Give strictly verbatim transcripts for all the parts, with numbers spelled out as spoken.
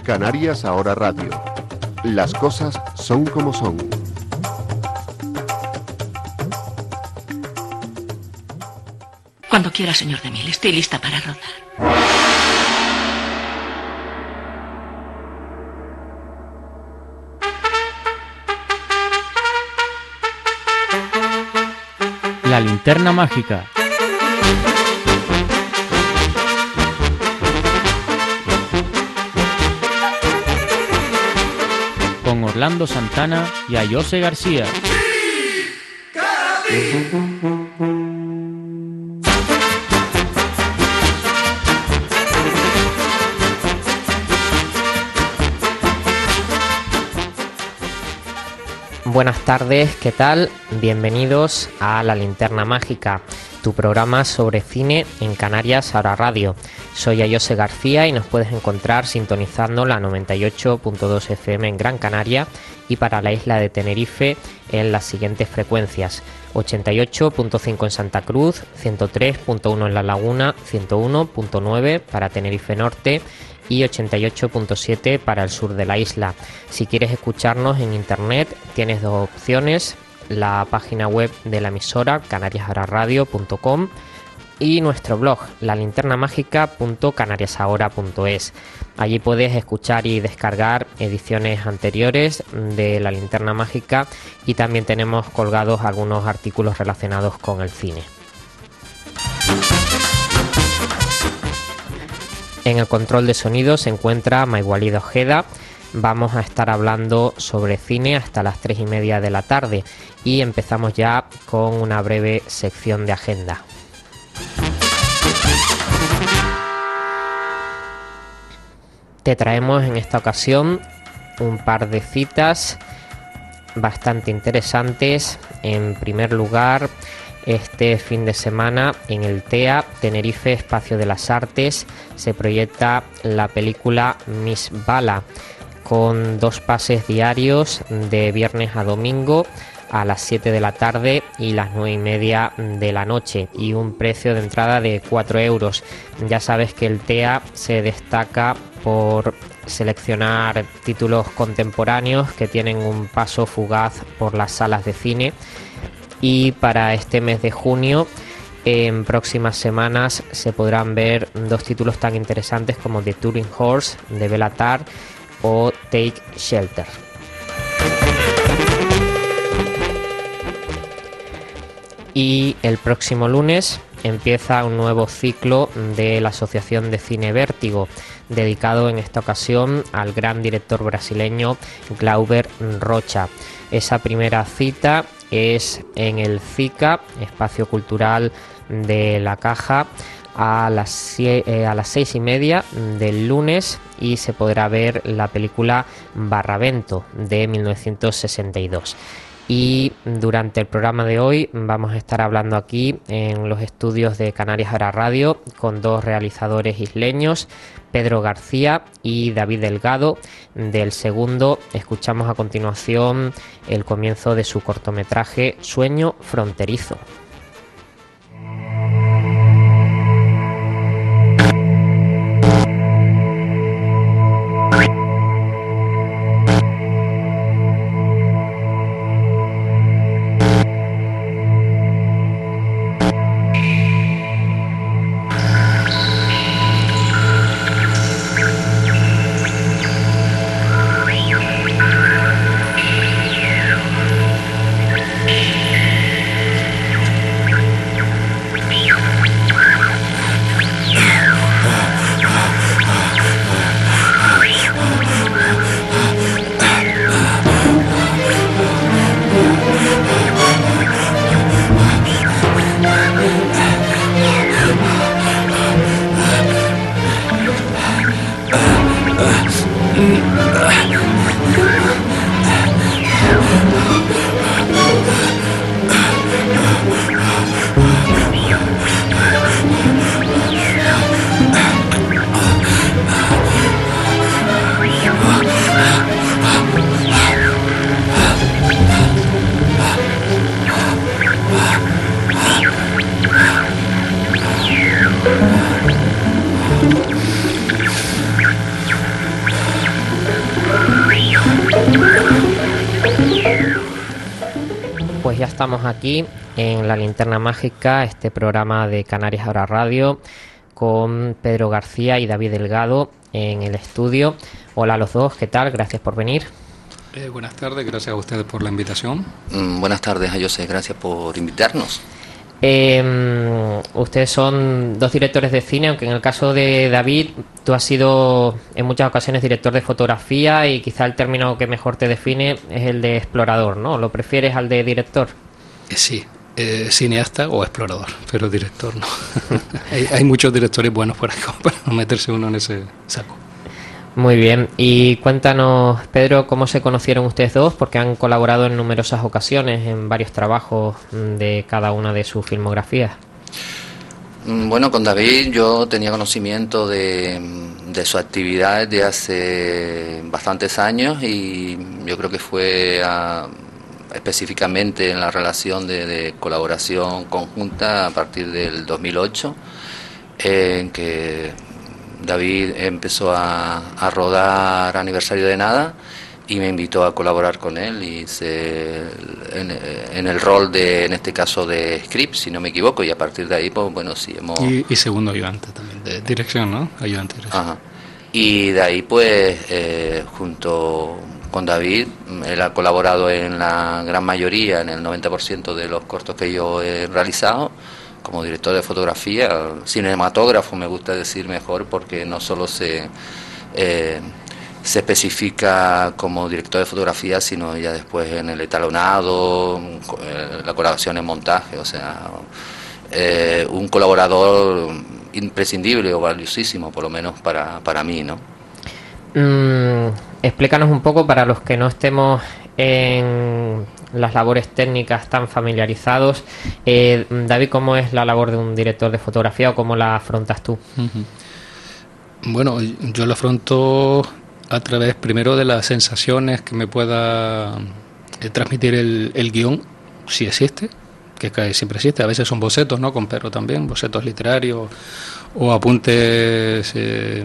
Canarias Ahora Radio. Las cosas son como son. Cuando quiera, señor DeMille, estoy lista para rodar. La linterna mágica. Con Orlando Santana y Ayose García. Buenas tardes, ¿qué tal? Bienvenidos a La Linterna Mágica, tu programa sobre cine en Canarias Ahora Radio. Soy Ayose García y nos puedes encontrar sintonizando la noventa y ocho punto dos F M en Gran Canaria y para la isla de Tenerife en las siguientes frecuencias: ochenta y ocho punto cinco en Santa Cruz, ciento tres punto uno en La Laguna, ciento uno punto nueve para Tenerife Norte y ochenta y ocho punto siete para el sur de la isla. Si quieres escucharnos en internet tienes dos opciones: la página web de la emisora canarias ahora radio punto com y nuestro blog la linterna mágica punto canarias ahora punto es. Allí puedes escuchar y descargar ediciones anteriores de La Linterna Mágica y también tenemos colgados algunos artículos relacionados con el cine. En el control de sonido se encuentra Maigualid Ojeda. Vamos a estar hablando sobre cine hasta las tres y media de la tarde y empezamos ya con una breve sección de agenda. Te traemos en esta ocasión un par de citas bastante interesantes. En primer lugar, este fin de semana en el T E A, Tenerife Espacio de las Artes, se proyecta la película Miss Bala, con dos pases diarios de viernes a domingo a las siete de la tarde y las nueve y media de la noche y un precio de entrada de cuatro euros. Ya sabes que el T E A se destaca por seleccionar títulos contemporáneos que tienen un paso fugaz por las salas de cine. Y para este mes de junio, en próximas semanas, se podrán ver dos títulos tan interesantes como The Turing Horse de Béla Tarr o Take Shelter. Y el próximo lunes empieza un nuevo ciclo de la Asociación de Cine Vértigo, dedicado en esta ocasión al gran director brasileño Glauber Rocha. Esa primera cita es en el CICA, Espacio Cultural de La Caja, a las, eh, a las seis y media del lunes y se podrá ver la película Barravento de mil novecientos sesenta y dos. Y durante el programa de hoy vamos a estar hablando aquí en los estudios de Canarias Ahora Radio con dos realizadores isleños, Pedro García y David Delgado. Del segundo escuchamos a continuación el comienzo de su cortometraje Sueño Fronterizo. estamos aquí en La Linterna Mágica, este programa de Canarias Ahora Radio, con Pedro García y David Delgado en el estudio. Hola a los dos, ¿qué tal? Gracias por venir. Eh, buenas tardes, gracias a ustedes por la invitación. Mm, buenas tardes a José, gracias por invitarnos. Eh, ustedes son dos directores de cine, aunque en el caso de David, tú has sido en muchas ocasiones director de fotografía y quizá el término que mejor te define es el de explorador, ¿no? ¿Lo prefieres al de director? Eh, sí, eh, cineasta o explorador, pero director no. hay, hay muchos directores buenos por ahí como para no meterse uno en ese saco. Muy bien, y cuéntanos, Pedro, cómo se conocieron ustedes dos, porque han colaborado en numerosas ocasiones en varios trabajos de cada una de sus filmografías. Bueno, con David yo tenía conocimiento de, de su actividad de hace bastantes años y yo creo que fue a, específicamente en la relación de, de colaboración conjunta a partir del dos mil ocho, en que David empezó a, a rodar Aniversario de Nada y me invitó a colaborar con él y se, en, en el rol de, en este caso, de script, si no me equivoco, y a partir de ahí, pues bueno, sí hemos... Y, y segundo ayudante también, de dirección, ¿no? Ayudante de dirección. Ajá. Y de ahí, pues, eh, junto con David, él ha colaborado en la gran mayoría, en el noventa por ciento de los cortos que yo he realizado, como director de fotografía, cinematógrafo me gusta decir mejor, porque no solo se eh, se especifica como director de fotografía, sino ya después en el etalonado, eh, la colaboración en montaje, o sea, eh, un colaborador imprescindible o valiosísimo, por lo menos para, para mí, ¿no? Mm, explícanos un poco, para los que no estemos en las labores técnicas tan familiarizados, eh, David, ¿cómo es la labor de un director de fotografía o cómo la afrontas tú? Uh-huh. Bueno, yo lo afronto a través primero de las sensaciones que me pueda eh, transmitir el, el guión, si existe, que siempre existe, a veces son bocetos, ¿no? Con Pedro también, bocetos literarios o apuntes eh,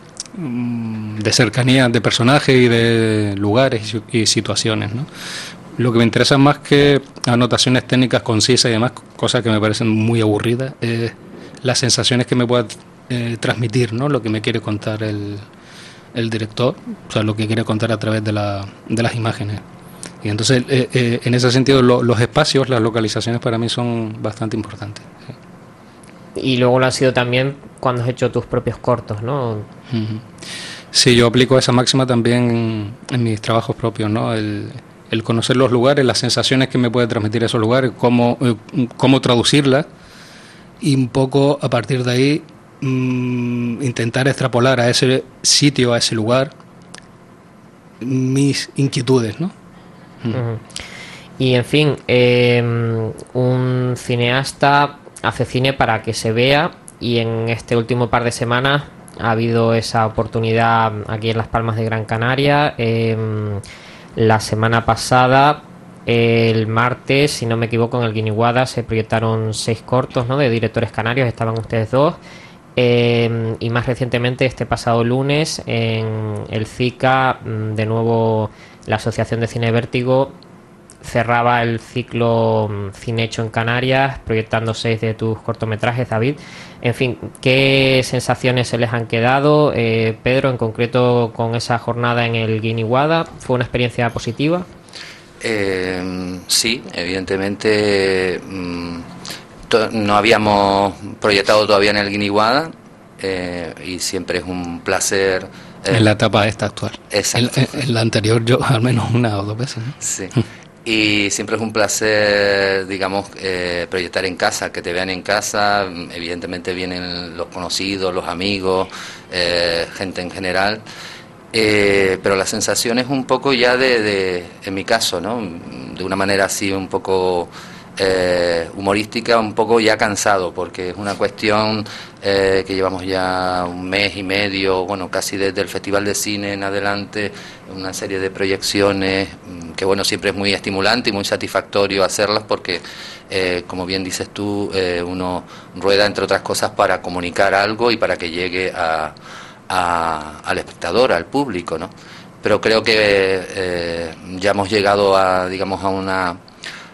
de cercanía de personajes y de lugares y situaciones, ¿no? Lo que me interesa más que anotaciones técnicas concisas y demás, cosas que me parecen muy aburridas, es las sensaciones que me pueda eh, transmitir, ¿no? Lo que me quiere contar el, el director, o sea, lo que quiere contar a través de, la, de las imágenes. Y entonces, eh, eh, en ese sentido, lo, los espacios, las localizaciones para mí son bastante importantes. ¿Sí? Y luego lo ha sido también cuando has hecho tus propios cortos, ¿no? Uh-huh. Sí, yo aplico esa máxima también en, en mis trabajos propios, ¿no? El, el conocer los lugares, las sensaciones que me puede transmitir esos lugares, cómo, eh, cómo traducirlas y un poco a partir de ahí mmm, intentar extrapolar a ese sitio, a ese lugar, mis inquietudes, ¿no? Uh-huh. Y en fin, eh, un cineasta hace cine para que se vea, y en este último par de semanas ha habido esa oportunidad aquí en Las Palmas de Gran Canaria. Eh, la semana pasada, el martes, si no me equivoco, en el Guiniguada se proyectaron seis cortos, ¿no? De directores canarios, estaban ustedes dos. Eh, y más recientemente, este pasado lunes, en el CICA, de nuevo la Asociación de Cine Vértigo cerraba el ciclo Cine Hecho en Canarias, proyectando seis de tus cortometrajes, David. En fin, ¿qué sensaciones se les han quedado? Eh, Pedro, en concreto, con esa jornada en el Guiniguada, ¿fue una experiencia positiva? Eh, sí, evidentemente mmm, to- no habíamos proyectado todavía en el Guiniguada, eh, y siempre es un placer. Eh, en la etapa esta actual. Exacto. En, en, en la anterior yo al menos una o dos veces, ¿no? Sí. Y siempre es un placer, digamos, eh, proyectar en casa, que te vean en casa. Evidentemente vienen los conocidos, los amigos, eh, gente en general. Eh, pero la sensación es un poco ya de, de, en mi caso, ¿no? De una manera así un poco eh, humorística, un poco ya cansado, porque es una cuestión eh, que llevamos ya un mes y medio, bueno, casi desde el Festival de Cine en adelante, una serie de proyecciones, que bueno, siempre es muy estimulante y muy satisfactorio hacerlas, porque eh, como bien dices tú, eh, uno rueda entre otras cosas para comunicar algo y para que llegue a A, al espectador, al público, ¿no? Pero creo que eh, ya hemos llegado a, digamos, a una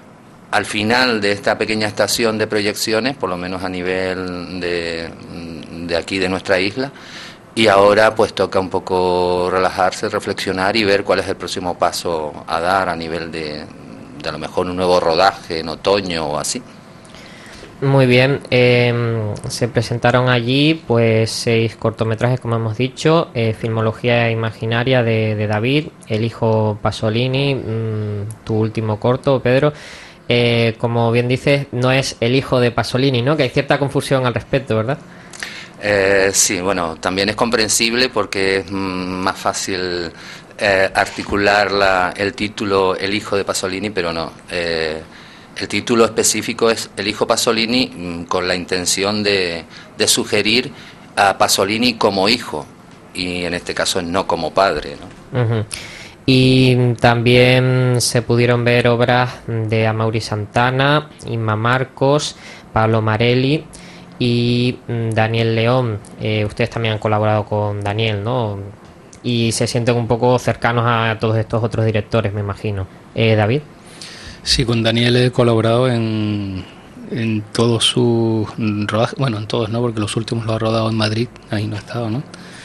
al final de esta pequeña estación de proyecciones, por lo menos a nivel de, de aquí, de nuestra isla, y ahora pues toca un poco relajarse, reflexionar y ver cuál es el próximo paso a dar a nivel de, de a lo mejor un nuevo rodaje en otoño o así. Muy bien, eh, se presentaron allí pues seis cortometrajes, como hemos dicho, eh, Filmología Imaginaria de, de David, El hijo Pasolini, mmm, tu último corto, Pedro. Eh, como bien dices, no es el hijo de Pasolini, ¿no? Que hay cierta confusión al respecto, ¿verdad? Eh, sí, bueno, también es comprensible porque es más fácil eh, articular la, el título El hijo de Pasolini, pero no. Eh, El título específico es El hijo Pasolini, con la intención de, de sugerir a Pasolini como hijo, y en este caso no como padre, ¿no? Uh-huh. Y también se pudieron ver obras de Amaury Santana, Inma Marcos, Pablo Marelli y Daniel León. Eh, ustedes también han colaborado con Daniel, ¿no? Y se sienten un poco cercanos a todos estos otros directores, me imagino. Eh, David. Sí, con Daniel he colaborado en, en todos sus rodajes, bueno, en todos, ¿no? Porque los últimos los ha rodado en Madrid, ahí no he estado, ¿no?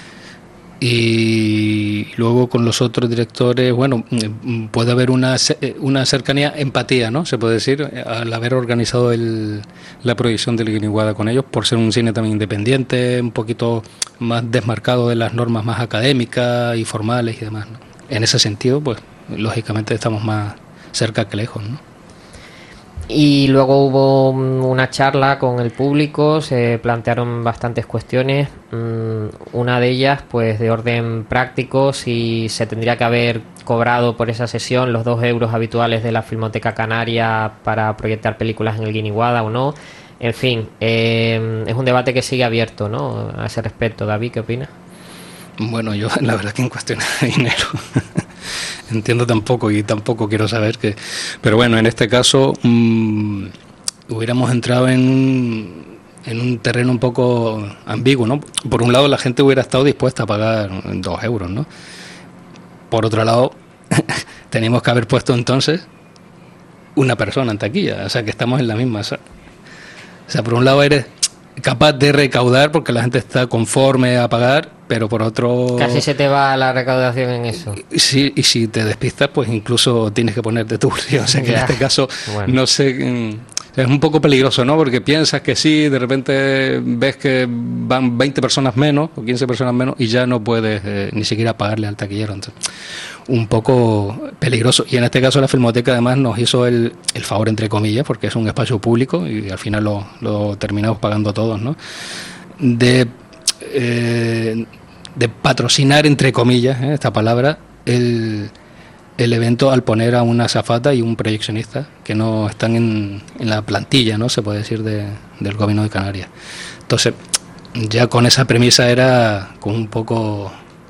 Y luego con los otros directores, bueno, puede haber una, una cercanía, empatía, ¿no? Se puede decir, al haber organizado el, la proyección del Guiniguada con ellos, por ser un cine también independiente, un poquito más desmarcado de las normas más académicas y formales y demás, ¿no? En ese sentido, pues, lógicamente estamos más cerca que lejos, ¿no? Y luego hubo una charla con el público, se plantearon bastantes cuestiones, una de ellas pues de orden práctico, si se tendría que haber cobrado por esa sesión los dos euros habituales de la Filmoteca Canaria para proyectar películas en el Guiniguada o no. En fin, eh, es un debate que sigue abierto, ¿no? A ese respecto. David, ¿qué opinas? Bueno, yo la verdad que en cuestión de dinero entiendo tampoco y tampoco quiero saber que, pero bueno, en este caso mmm, hubiéramos entrado en, en un terreno un poco ambiguo, ¿no? Por un lado la gente hubiera estado dispuesta a pagar dos euros, ¿no? Por otro lado teníamos que haber puesto entonces una persona en taquilla, o sea que estamos en la misma, o sea, o sea por un lado eres capaz de recaudar porque la gente está conforme a pagar, pero por otro... Casi se te va la recaudación en eso. Sí, y si te despistas, pues incluso tienes que ponerte tu bolsillo. O sea que ya. En este caso, bueno. no sé... Es un poco peligroso, ¿no? Porque piensas que sí, de repente ves que van veinte personas menos o quince personas menos y ya no puedes eh, ni siquiera pagarle al taquillero. Entonces, un poco peligroso. Y en este caso la Filmoteca además nos hizo el, el favor, entre comillas, porque es un espacio público y al final lo, lo terminamos pagando todos, ¿no? De, eh, de patrocinar, entre comillas, ¿eh? esta palabra, el... el evento al poner a una azafata y un proyeccionista que no están en, en la plantilla, ¿no? Se puede decir, de, del gobierno de Canarias. Entonces, ya con esa premisa era como un poco,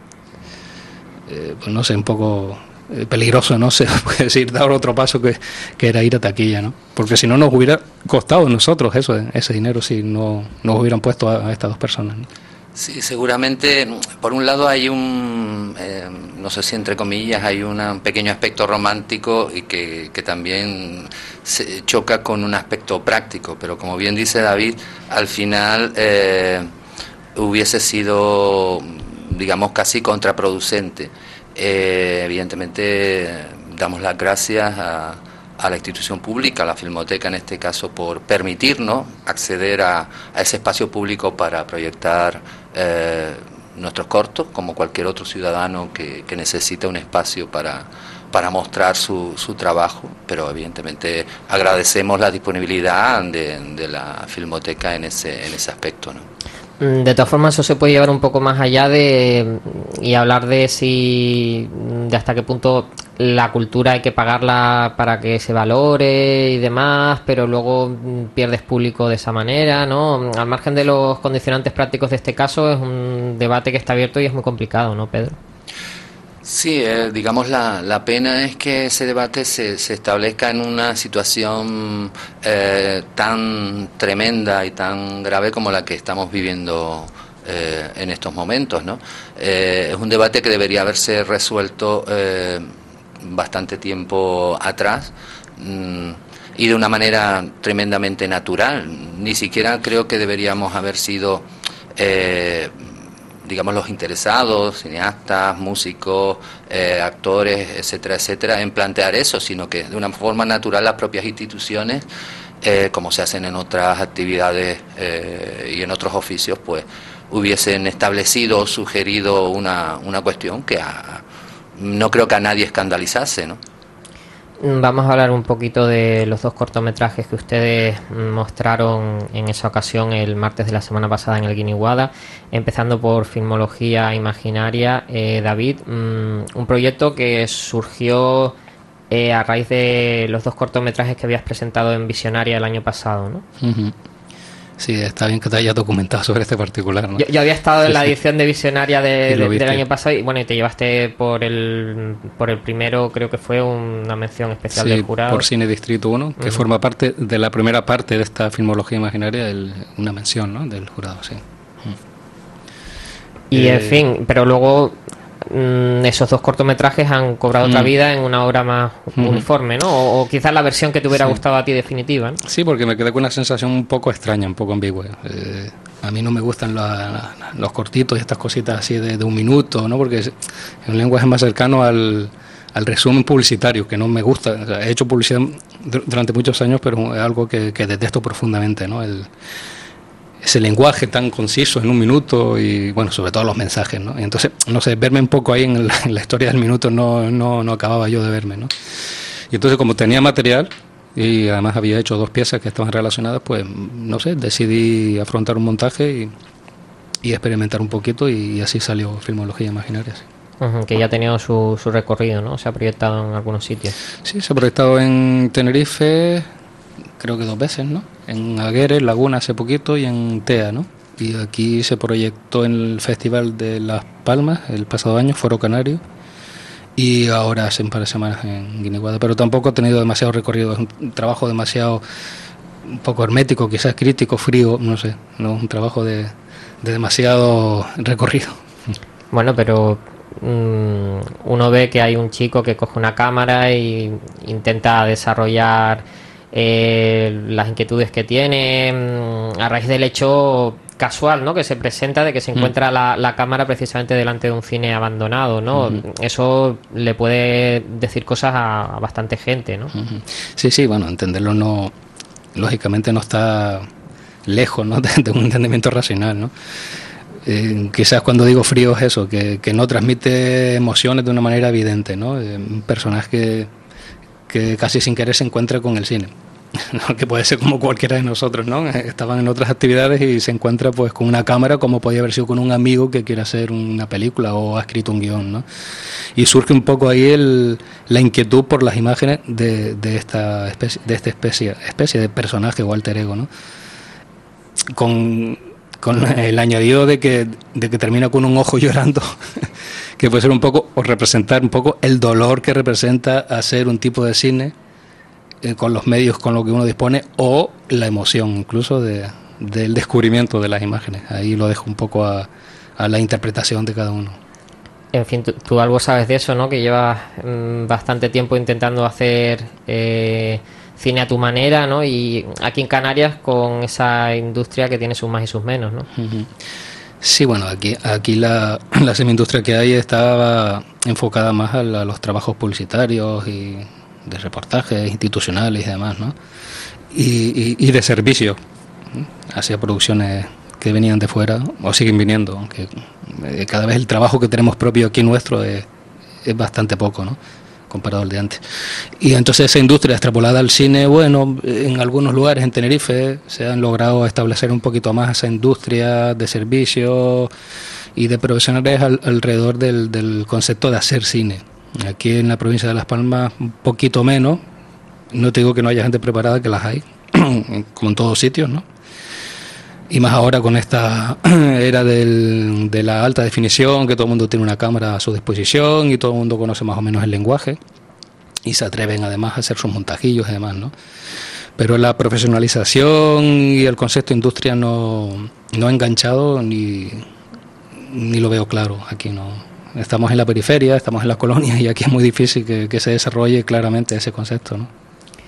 eh, pues no sé, un poco eh, peligroso, ¿no? Se puede decir, dar otro paso que, que era ir a taquilla, ¿no? Porque si no nos hubiera costado a nosotros eso, ese dinero si no nos hubieran puesto a, a estas dos personas, ¿no? Sí, seguramente, por un lado hay un, eh, no sé si entre comillas, hay una, un pequeño aspecto romántico y que, que también se choca con un aspecto práctico, pero como bien dice David, al final eh, hubiese sido, digamos, casi contraproducente. Eh, evidentemente damos las gracias a... a la institución pública, a la Filmoteca en este caso, por permitirnos acceder a, a ese espacio público para proyectar eh, nuestros cortos, como cualquier otro ciudadano que, que necesita un espacio para, para mostrar su, su trabajo, pero evidentemente agradecemos la disponibilidad de, de la Filmoteca en ese, en ese aspecto, ¿no? De todas formas, eso se puede llevar un poco más allá de y hablar de si de hasta qué punto la cultura hay que pagarla para que se valore y demás, pero luego pierdes público de esa manera, ¿no? Al margen de los condicionantes prácticos de este caso, es un debate que está abierto y es muy complicado, ¿no, Pedro? Sí, eh, digamos la, la pena es que ese debate se, se establezca en una situación eh, tan tremenda y tan grave como la que estamos viviendo eh, en estos momentos, ¿no? Eh, es un debate que debería haberse resuelto eh, bastante tiempo atrás. Mm, y de una manera tremendamente natural. Ni siquiera creo que deberíamos haber sido, eh, digamos, los interesados, cineastas, músicos, eh, actores, etcétera, etcétera, en plantear eso, sino que de una forma natural las propias instituciones, eh, como se hacen en otras actividades eh, y en otros oficios, pues hubiesen establecido o sugerido una, una cuestión que a, no creo que a nadie escandalizase, ¿no? Vamos a hablar un poquito de los dos cortometrajes que ustedes mostraron en esa ocasión el martes de la semana pasada en el Guiniguada, empezando por Filmología Imaginaria. eh, David, mmm, un proyecto que surgió eh, a raíz de los dos cortometrajes que habías presentado en Visionaria el año pasado, ¿no? Uh-huh. Sí, está bien que te hayas documentado sobre este particular, ¿no? Yo, yo había estado sí, en la sí. edición de Visionaria de, de, del año pasado y bueno, y te llevaste por el por el primero, creo que fue una mención especial sí, del jurado. Por Cine Distrito uno, que uh-huh. forma parte de la primera parte de esta Filmología Imaginaria, el, una mención, ¿no?, del jurado, sí. Uh-huh. Y eh, en fin, pero luego mmm, esos dos cortometrajes han cobrado uh-huh. otra vida en una obra más uh-huh. uniforme, ¿no? O, o quizás la versión que te hubiera sí. gustado a ti definitiva, ¿no? Sí, porque me quedé con una sensación un poco extraña, un poco ambigua. Eh, a mí no me gustan la, la, los cortitos y estas cositas así de, de un minuto, ¿no? Porque es, es un lenguaje más cercano al, al resumen publicitario, que no me gusta. O sea, he hecho publicidad durante muchos años, pero es algo que, que detesto profundamente, ¿no? El, ese lenguaje tan conciso en un minuto y, bueno, sobre todo los mensajes, ¿no? Y entonces, no sé, verme un poco ahí en, el, en la historia del minuto no, no, no acababa yo de verme, ¿no? Y entonces, como tenía material y además había hecho dos piezas que estaban relacionadas, pues, no sé, decidí afrontar un montaje y, y experimentar un poquito y, y así salió Filmología Imaginaria, sí. Uh-huh, que ya ha tenido su, su recorrido, ¿no? Se ha proyectado en algunos sitios. Sí, se ha proyectado en Tenerife, creo que dos veces, ¿no? En Agueres, Laguna hace poquito y en Tea, ¿no? Y aquí se proyectó en el Festival de Las Palmas el pasado año, Foro Canario, y ahora hace un par de semanas en Guiniguada, pero tampoco ha tenido demasiado recorrido, es un trabajo demasiado, un poco hermético, quizás crítico, frío, no sé, no, un trabajo de, de demasiado recorrido. Bueno, pero mmm, uno ve que hay un chico que coge una cámara y intenta desarrollar Eh, las inquietudes que tiene mmm, a raíz del hecho casual, ¿no?, que se presenta de que se encuentra mm. la, la cámara precisamente delante de un cine abandonado, ¿no? Mm-hmm. Eso le puede decir cosas a, a bastante gente, ¿no? Mm-hmm. Sí, sí, bueno, entenderlo no, lógicamente no está lejos, ¿no?, de, de un entendimiento racional, ¿no? Eh, quizás cuando digo frío es eso, que, que no transmite emociones de una manera evidente, ¿no? Eh, un personaje que, que casi sin querer se encuentra con el cine. ¿No? Que puede ser como cualquiera de nosotros, ¿no? Estaban en otras actividades y se encuentra pues con una cámara, como podía haber sido con un amigo que quiere hacer una película o ha escrito un guión, ¿no? Y surge un poco ahí el, la inquietud por las imágenes de, de esta especie, de esta especie, especie de personaje o alter ego, ¿no? Con, con el añadido de que, de que termina con un ojo llorando, que puede ser un poco, o representar un poco el dolor que representa hacer un tipo de cine con los medios con los que uno dispone, o la emoción incluso de, del descubrimiento de las imágenes. Ahí lo dejo un poco a, a la interpretación de cada uno. En fin, tú, tú algo sabes de eso, ¿no? Que llevas mmm, bastante tiempo intentando hacer eh, cine a tu manera, ¿no? Y aquí en Canarias con esa industria que tiene sus más y sus menos, ¿no? Uh-huh. Sí, bueno, aquí aquí la, la semiindustria que hay estaba enfocada más a, la, a los trabajos publicitarios y de reportajes institucionales y demás, ¿no? Y, y, y de servicio, hacia producciones que venían de fuera o siguen viniendo, aunque cada vez el trabajo que tenemos propio aquí nuestro es, es bastante poco, ¿no?, comparado al de antes. Y entonces esa industria extrapolada al cine, bueno, en algunos lugares en Tenerife se han logrado establecer un poquito más esa industria de servicio y de profesionales al, alrededor del, del concepto de hacer cine. Aquí en la provincia de Las Palmas un poquito menos, no te digo que no haya gente preparada, que las hay, como en todos sitios, ¿no? Y más ahora con esta era del, de la alta definición, que todo el mundo tiene una cámara a su disposición y todo el mundo conoce más o menos el lenguaje y se atreven además a hacer sus montajillos y demás, ¿no? Pero la profesionalización y el concepto de industria no, no ha enganchado ni, ni lo veo claro aquí, ¿no? Estamos en la periferia, estamos en las colonias y aquí es muy difícil que, que se desarrolle claramente ese concepto, ¿no?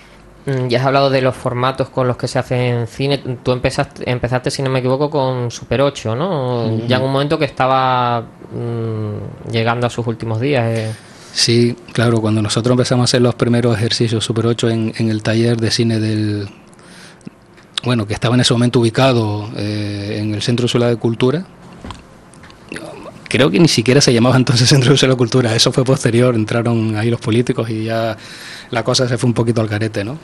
Ya has hablado de los formatos con los que se hace en cine. Tú empezaste, empezaste si no me equivoco, con Super ocho, ¿no? Uh-huh. Ya en un momento que estaba mmm, llegando a sus últimos días. Eh. Sí, claro, cuando nosotros empezamos a hacer los primeros ejercicios Super ocho en, en el taller de cine del... Bueno, que estaba en ese momento ubicado eh, en el Centro Insular de Cultura. Creo que ni siquiera se llamaba entonces Centro Insular de Cultura, eso fue posterior, entraron ahí los políticos y ya la cosa se fue un poquito al garete, ¿no?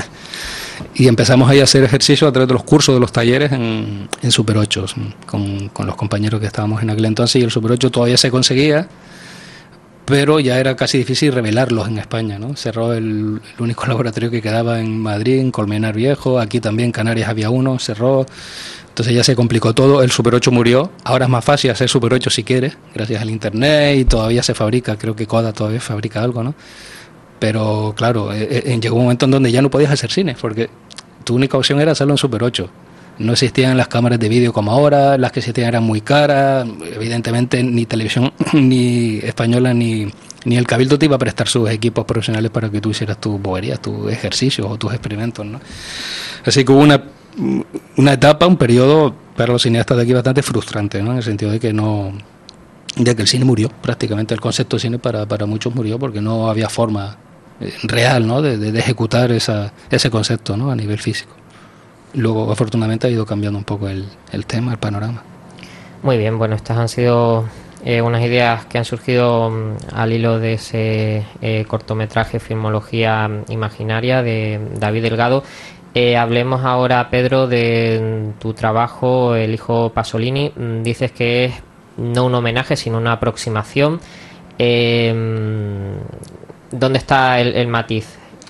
Y empezamos ahí a hacer ejercicios a través de los cursos, de los talleres en, en Super ocho, con, con los compañeros que estábamos en aquel entonces, y el Super ocho todavía se conseguía, pero ya era casi difícil revelarlos en España, ¿no? Cerró el, el único laboratorio que quedaba en Madrid, en Colmenar Viejo, aquí también en Canarias había uno, cerró. Entonces ya se complicó todo, el Super ocho murió, ahora es más fácil hacer Super ocho si quieres, gracias al internet, y todavía se fabrica, creo que Coda todavía fabrica algo, ¿no? Pero claro, eh, eh, llegó un momento en donde ya no podías hacer cine, porque tu única opción era hacerlo en Super ocho. No existían las cámaras de vídeo como ahora, las que existían eran muy caras, evidentemente ni televisión ni española ni, ni el Cabildo te iba a prestar sus equipos profesionales para que tú hicieras tus boberías, tus ejercicios o tus experimentos, ¿no? Así que hubo una una etapa, un periodo para los cineastas de aquí bastante frustrante, ¿no? En el sentido de que no, de que el cine murió, prácticamente el concepto de cine para, para muchos murió porque no había forma real, ¿no? de, de, de ejecutar esa, ese concepto, ¿no? A nivel físico. Luego, afortunadamente, ha ido cambiando un poco el, el tema, el panorama. Muy bien, bueno, estas han sido eh, unas ideas que han surgido um, al hilo de ese eh, cortometraje Filmología Imaginaria de David Delgado. Eh, hablemos ahora, Pedro, de tu trabajo, El hijo Pasolini. Dices que es no un homenaje, sino una aproximación. Eh, ¿Dónde está el, el matiz?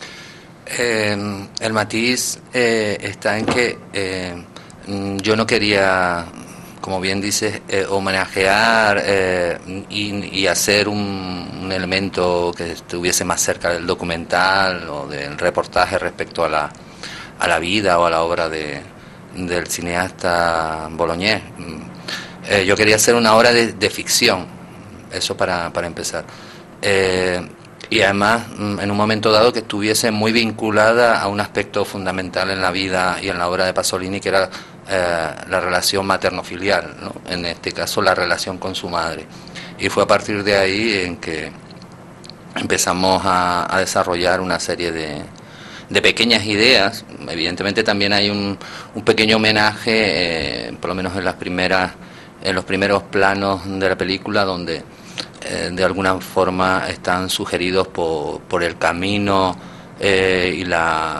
Eh, el matiz eh, está en que eh, yo no quería, como bien dices, eh, homenajear eh, y, y hacer un, un elemento que estuviese más cerca del documental o del reportaje respecto a la a la vida o a la obra de, del cineasta boloñés. Eh, yo quería hacer una obra de, de ficción, eso para, para empezar. Eh, y además, en un momento dado, que estuviese muy vinculada a un aspecto fundamental en la vida y en la obra de Pasolini, que era eh, la relación materno-filial, ¿no? En este caso, la relación con su madre. Y fue a partir de ahí en que empezamos a, a desarrollar una serie de de pequeñas ideas. Evidentemente también hay un, un pequeño homenaje, eh, por lo menos en las primeras, en los primeros planos de la película, donde eh, de alguna forma están sugeridos por, por el camino eh, y la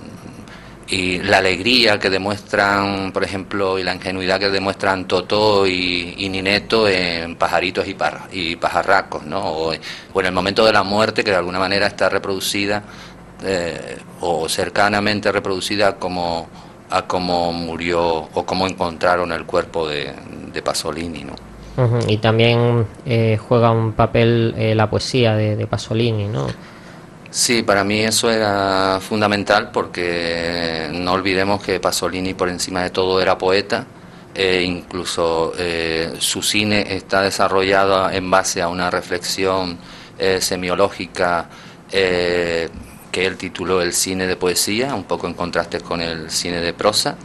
y la alegría que demuestran, por ejemplo, y la ingenuidad que demuestran Totó y, y Nineto en Pajaritos y, par, y Pajarracos, ¿no? O, o en el momento de la muerte, que de alguna manera está reproducida Eh, o cercanamente reproducida como a cómo murió o cómo encontraron el cuerpo de, de Pasolini, ¿no? Uh-huh. Y también eh, juega un papel eh, la poesía de, de Pasolini, ¿no? Sí, para mí eso era fundamental, porque no olvidemos que Pasolini por encima de todo era poeta. Eh, incluso eh, su cine está desarrollado en base a una reflexión eh, semiológica eh, que él tituló El cine de poesía, un poco en contraste con el cine de prosa.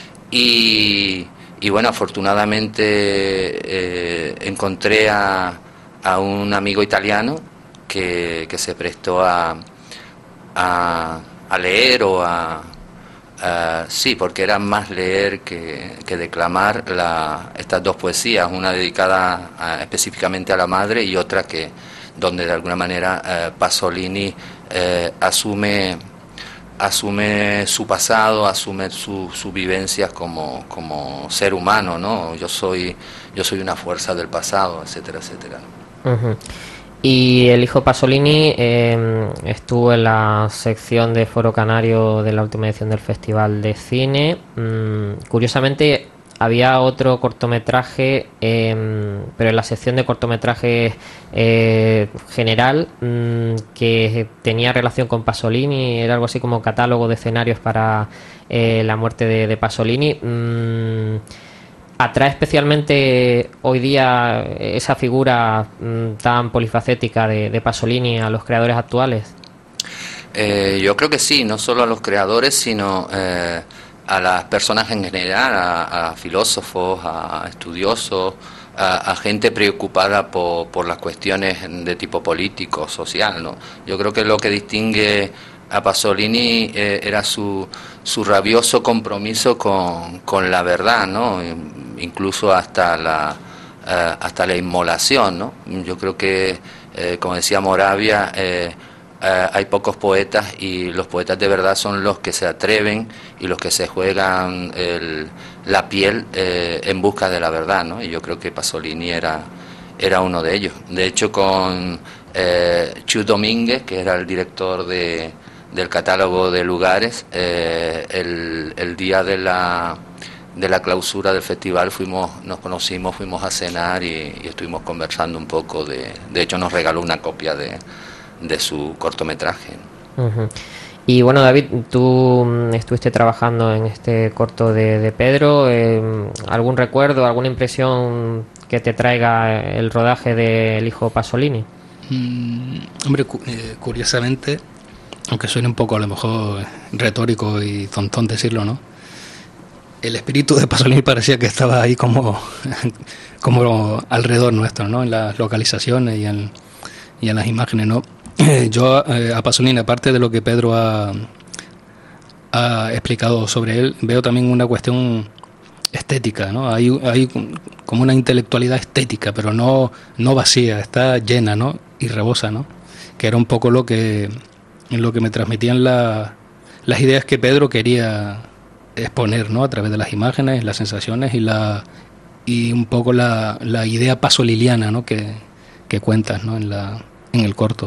Y, y bueno, afortunadamente eh, encontré a, a un amigo italiano que, que se prestó a, a, a leer o a, a... Sí, porque era más leer que, que declamar la, estas dos poesías, una dedicada a, específicamente a la madre, y otra que donde de alguna manera eh, Pasolini eh, asume asume su pasado, asume sus su vivencias como, como ser humano, ¿no? Yo soy yo soy una fuerza del pasado, etcétera, etcétera. Uh-huh. Y el hijo Pasolini eh, estuvo en la sección de Foro Canario de la última edición del Festival de Cine. Mm, curiosamente, había otro cortometraje, eh, pero en la sección de cortometrajes eh, general, mmm, que tenía relación con Pasolini, era algo así como catálogo de escenarios para eh, la muerte de, de Pasolini. Mmm, ¿Atrae especialmente hoy día esa figura mmm, tan polifacética de, de Pasolini a los creadores actuales? Eh, yo creo que sí, no solo a los creadores, sino eh, a las personas en general, a, a filósofos, a estudiosos, a, a gente preocupada por, por las cuestiones de tipo político, social, ¿no? Yo creo que lo que distingue a Pasolini eh, era su, su rabioso compromiso con, con la verdad, ¿no? Incluso hasta la, eh, hasta la inmolación, ¿no? Yo creo que, eh, como decía Moravia, eh, Uh, hay pocos poetas y los poetas de verdad son los que se atreven y los que se juegan el, la piel eh, en busca de la verdad, ¿no? Y yo creo que Pasolini era, era uno de ellos. De hecho, con eh, Chu Domínguez, que era el director de, del catálogo de lugares, eh, el, el día de la, de la clausura del festival fuimos, nos conocimos, fuimos a cenar y, y estuvimos conversando un poco. De, de hecho, nos regaló una copia de de su cortometraje. Uh-huh. Y bueno, David, tú estuviste trabajando en este corto de, de Pedro. Eh, ¿Algún recuerdo, alguna impresión que te traiga el rodaje de El hijo Pasolini? Mm, hombre, cu- eh, curiosamente, aunque suene un poco a lo mejor retórico y tontón decirlo, ¿no? El espíritu de Pasolini parecía que estaba ahí como, como alrededor nuestro, ¿no? En las localizaciones y en, y en las imágenes, ¿no? Yo eh, a Pasolini, aparte de lo que Pedro ha, ha explicado sobre él, veo también una cuestión estética, ¿no? Hay, hay como una intelectualidad estética, pero no, no vacía, está llena, ¿no? Y rebosa, ¿no? Que era un poco lo que, lo que me transmitían la, las ideas que Pedro quería exponer, ¿no? A través de las imágenes, las sensaciones y la y un poco la, la idea pasoliniana, ¿no? Que, que cuentas, ¿no? En la en el corto.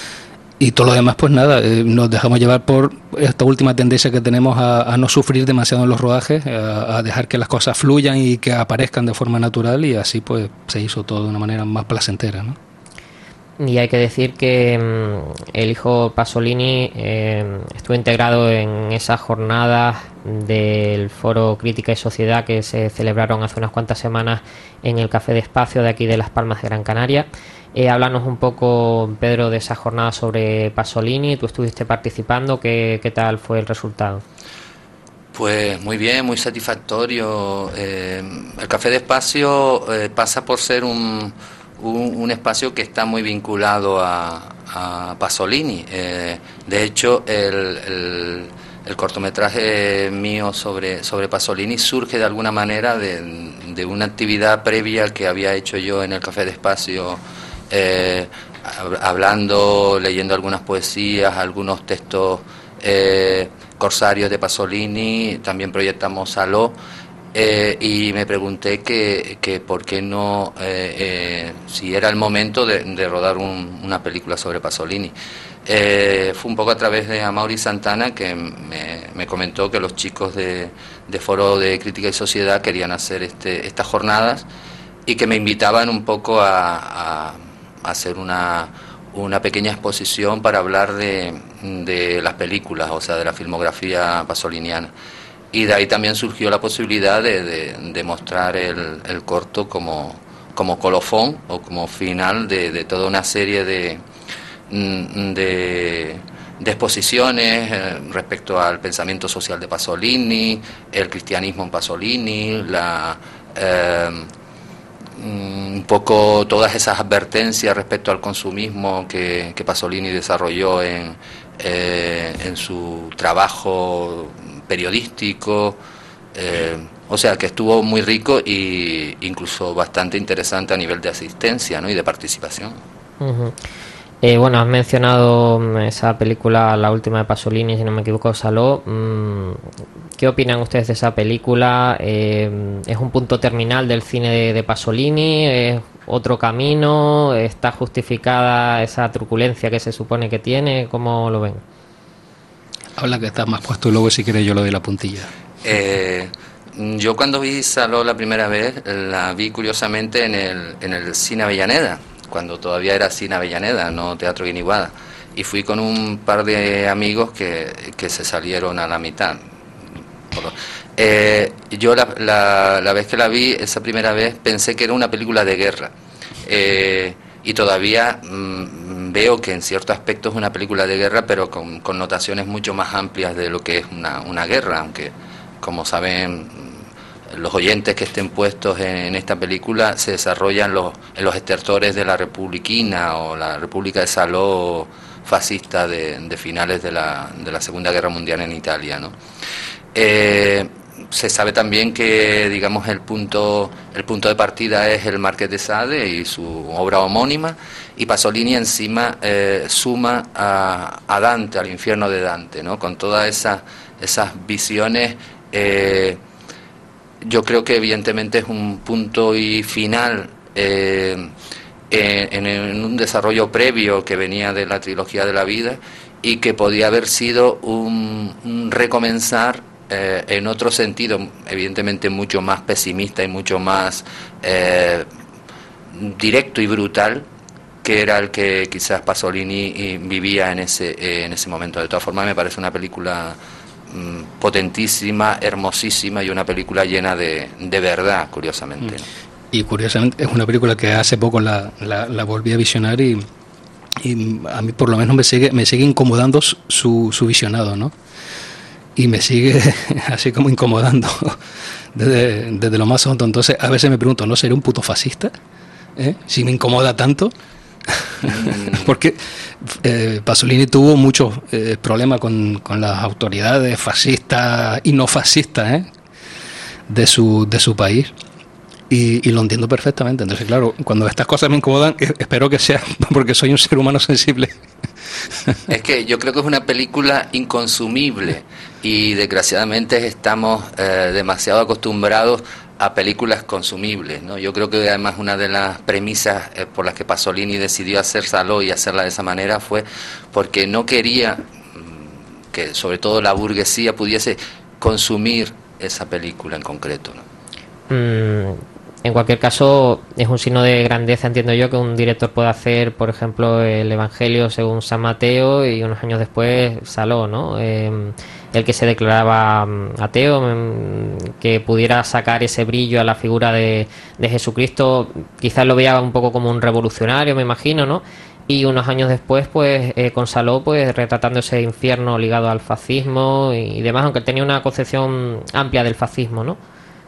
Y todo lo demás, pues nada, eh, nos dejamos llevar por esta última tendencia que tenemos a, a no sufrir demasiado en los rodajes, a, a dejar que las cosas fluyan y que aparezcan de forma natural, y así pues se hizo todo de una manera más placentera, ¿no? Y hay que decir que mmm, el hijo Pasolini eh, estuvo integrado en esas jornadas del Foro Crítica y Sociedad que se celebraron hace unas cuantas semanas en el Café de Espacio de aquí de Las Palmas de Gran Canaria. Eh, háblanos un poco, Pedro, de esa jornada sobre Pasolini. Tú estuviste participando, ¿qué, qué tal fue el resultado? Pues muy bien, muy satisfactorio. Eh, el Café de Espacio eh, pasa por ser un, un, un espacio que está muy vinculado a, a Pasolini. Eh, de hecho, el, el, el cortometraje mío sobre, sobre Pasolini surge de alguna manera de, de una actividad previa que había hecho yo en el Café de Espacio, eh, hablando, leyendo algunas poesías, algunos textos eh, corsarios de Pasolini. También proyectamos Saló, eh, y me pregunté que, que por qué no, eh, eh, si era el momento de, de rodar un, una película sobre Pasolini. Eh, fue un poco a través de Amaury Santana que me, me comentó que los chicos de, de Foro de Crítica y Sociedad querían hacer este, estas jornadas y que me invitaban un poco a, a, a hacer una, una pequeña exposición para hablar de, de las películas, o sea, de la filmografía pasoliniana. Y de ahí también surgió la posibilidad de, de, de mostrar el, el corto como, como colofón o como final de, de toda una serie de De, de exposiciones eh, respecto al pensamiento social de Pasolini, el cristianismo en Pasolini, la, eh, un poco todas esas advertencias respecto al consumismo que, que Pasolini desarrolló en, eh, en su trabajo periodístico. Eh, o sea que estuvo muy rico e incluso bastante interesante a nivel de asistencia, ¿no? Y de participación. Uh-huh. Eh, bueno, has mencionado esa película, la última de Pasolini, si no me equivoco, Saló. ¿Qué opinan ustedes de esa película? Eh, ¿Es un punto terminal del cine de, de Pasolini? ¿Es otro camino? ¿Está justificada esa truculencia que se supone que tiene? ¿Cómo lo ven? Habla que estás más puesto y luego si quieres yo le doy la puntilla. Eh, yo cuando vi Saló la primera vez, la vi curiosamente en el, en el Cine Avellaneda, cuando todavía era Cine Avellaneda, no Teatro Guiniguada, y fui con un par de amigos que, que se salieron a la mitad. Eh, yo la, la, la vez que la vi, esa primera vez, pensé que era una película de guerra. Eh, y todavía mmm, veo que en cierto aspecto es una película de guerra, pero con connotaciones mucho más amplias de lo que es una, una guerra, aunque, como saben los oyentes que estén puestos en, en esta película, se desarrollan los, en los estertores de la Republiquina o la República de Saló fascista de, de finales de la, de la Segunda Guerra Mundial en Italia, ¿no? Eh, se sabe también que, digamos, el punto el punto de partida es el Marqués de Sade y su obra homónima, y Pasolini encima eh, suma a, a Dante, al infierno de Dante, ¿no? Con todas esas esas visiones. eh, yo creo que evidentemente es un punto y final eh, en, en un desarrollo previo que venía de la trilogía de la vida, y que podía haber sido un, un recomenzar eh, en otro sentido, evidentemente mucho más pesimista y mucho más eh, directo y brutal, que era el que quizás Pasolini vivía en ese, eh, en ese momento. De todas formas, me parece una película mmm, potentísima, hermosísima, y una película llena de, de verdad, curiosamente. Y curiosamente es una película que hace poco la, la, la volví a visionar, y, y a mí por lo menos me sigue me sigue incomodando su, su visionado, ¿no? Y me sigue así como incomodando desde, desde lo más hondo. Entonces a veces me pregunto, ¿no seré un puto fascista? ¿Eh? Si me incomoda tanto. Porque eh, Pasolini tuvo muchos eh, problemas con, con las autoridades fascistas y no fascistas, ¿eh? de su de su país. Y, y lo entiendo perfectamente. Entonces, claro, cuando estas cosas me incomodan, espero que sea porque soy un ser humano sensible. Es que yo creo que es una película inconsumible, y desgraciadamente estamos eh, demasiado acostumbrados a películas consumibles, ¿no? Yo creo que además una de las premisas eh, por las que Pasolini decidió hacer Saló y hacerla de esa manera fue porque no quería mmm, que sobre todo la burguesía pudiese consumir esa película en concreto, ¿no? Mm. En cualquier caso, es un signo de grandeza, entiendo yo, que un director pueda hacer, por ejemplo, el Evangelio según San Mateo, y unos años después Saló, ¿no? Eh, el que se declaraba ateo, que pudiera sacar ese brillo a la figura de, de Jesucristo, quizás lo veía un poco como un revolucionario, me imagino, ¿no? Y unos años después, pues, eh, con Saló, pues, retratando ese infierno ligado al fascismo y demás, aunque tenía una concepción amplia del fascismo, ¿no?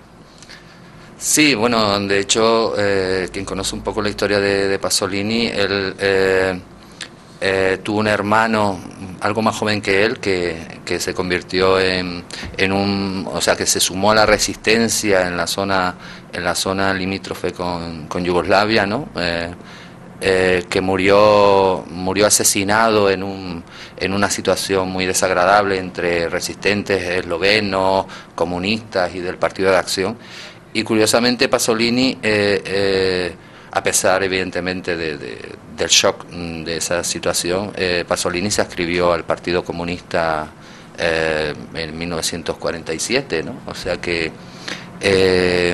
Sí, bueno, de hecho, eh, quien conoce un poco la historia de, de Pasolini, él eh, eh, tuvo un hermano algo más joven que él que, que se convirtió en, en un, o sea, que se sumó a la resistencia en la zona en la zona limítrofe con, con Yugoslavia, ¿no? Eh, eh, que murió murió asesinado en un en una situación muy desagradable entre resistentes eslovenos, comunistas y del Partido de Acción. Y curiosamente Pasolini, eh, eh, a pesar evidentemente de, de, del shock de esa situación, eh, Pasolini se adscribió al Partido Comunista eh, en mil novecientos cuarenta y siete, ¿no? O sea que, eh,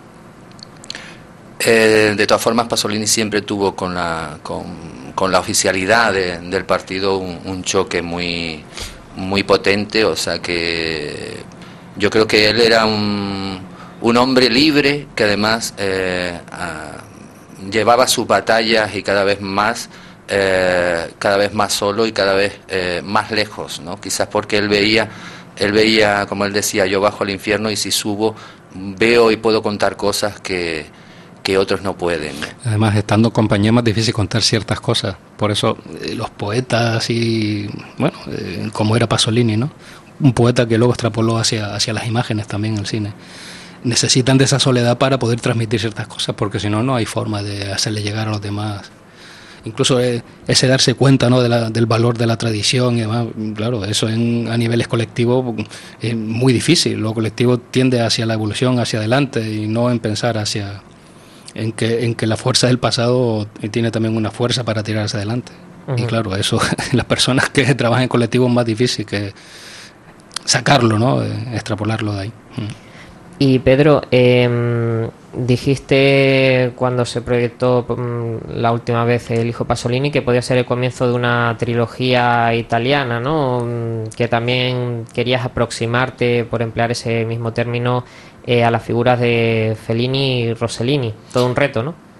eh, de todas formas, Pasolini siempre tuvo con la, con, con la oficialidad de, del partido un, un choque muy, muy potente, o sea que yo creo que él era un... un hombre libre que además eh, a, llevaba sus batallas y cada vez más eh, cada vez más solo y cada vez eh, más lejos, ¿no? Quizás porque él veía él veía como él decía, yo bajo al infierno y si subo veo y puedo contar cosas que, que otros no pueden, ¿no? Además, estando en compañía es más difícil contar ciertas cosas. Por eso eh, los poetas y bueno, eh, como era Pasolini, ¿no? Un poeta que luego extrapoló hacia hacia las imágenes también en el cine. Necesitan de esa soledad para poder transmitir ciertas cosas, porque si no, no hay forma de hacerle llegar a los demás. Incluso ese darse cuenta, ¿no? de la, del valor de la tradición y demás, claro, eso en, a niveles colectivos es muy difícil. Lo colectivo tiende hacia la evolución, hacia adelante, y no en pensar hacia en que, en que la fuerza del pasado tiene también una fuerza para tirar hacia adelante. Uh-huh. Y claro, eso las personas que trabajan en colectivo es más difícil que sacarlo, ¿no? Extrapolarlo de ahí. Uh-huh. Y Pedro, eh, dijiste cuando se proyectó la última vez El hijo Pasolini que podía ser el comienzo de una trilogía italiana, ¿no? Que también querías aproximarte, por emplear ese mismo término, eh, a las figuras de Fellini y Rossellini. Todo un reto, ¿no?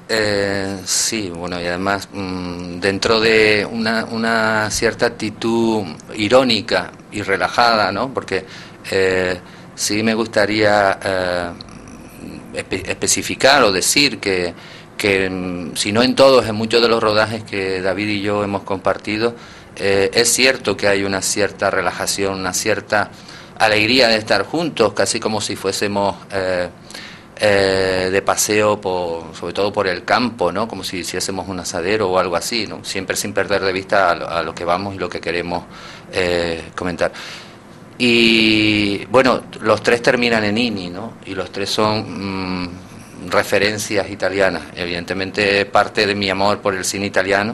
Eh, sí, bueno, y además mmm, dentro de una, una cierta actitud irónica y relajada, ¿no? Porque eh, sí me gustaría eh, espe- especificar o decir que, que mmm, si no en todos, en muchos de los rodajes que David y yo hemos compartido, eh, es cierto que hay una cierta relajación, una cierta alegría de estar juntos, casi como si fuésemos eh, eh, de paseo, por, sobre todo por el campo, ¿no? Como si hiciésemos un asadero o algo así, ¿no? Siempre sin perder de vista a lo, a lo que vamos y lo que queremos eh, comentar. Y bueno, los tres terminan en ini, ¿no? Y los tres son mmm, referencias italianas. Evidentemente parte de mi amor por el cine italiano.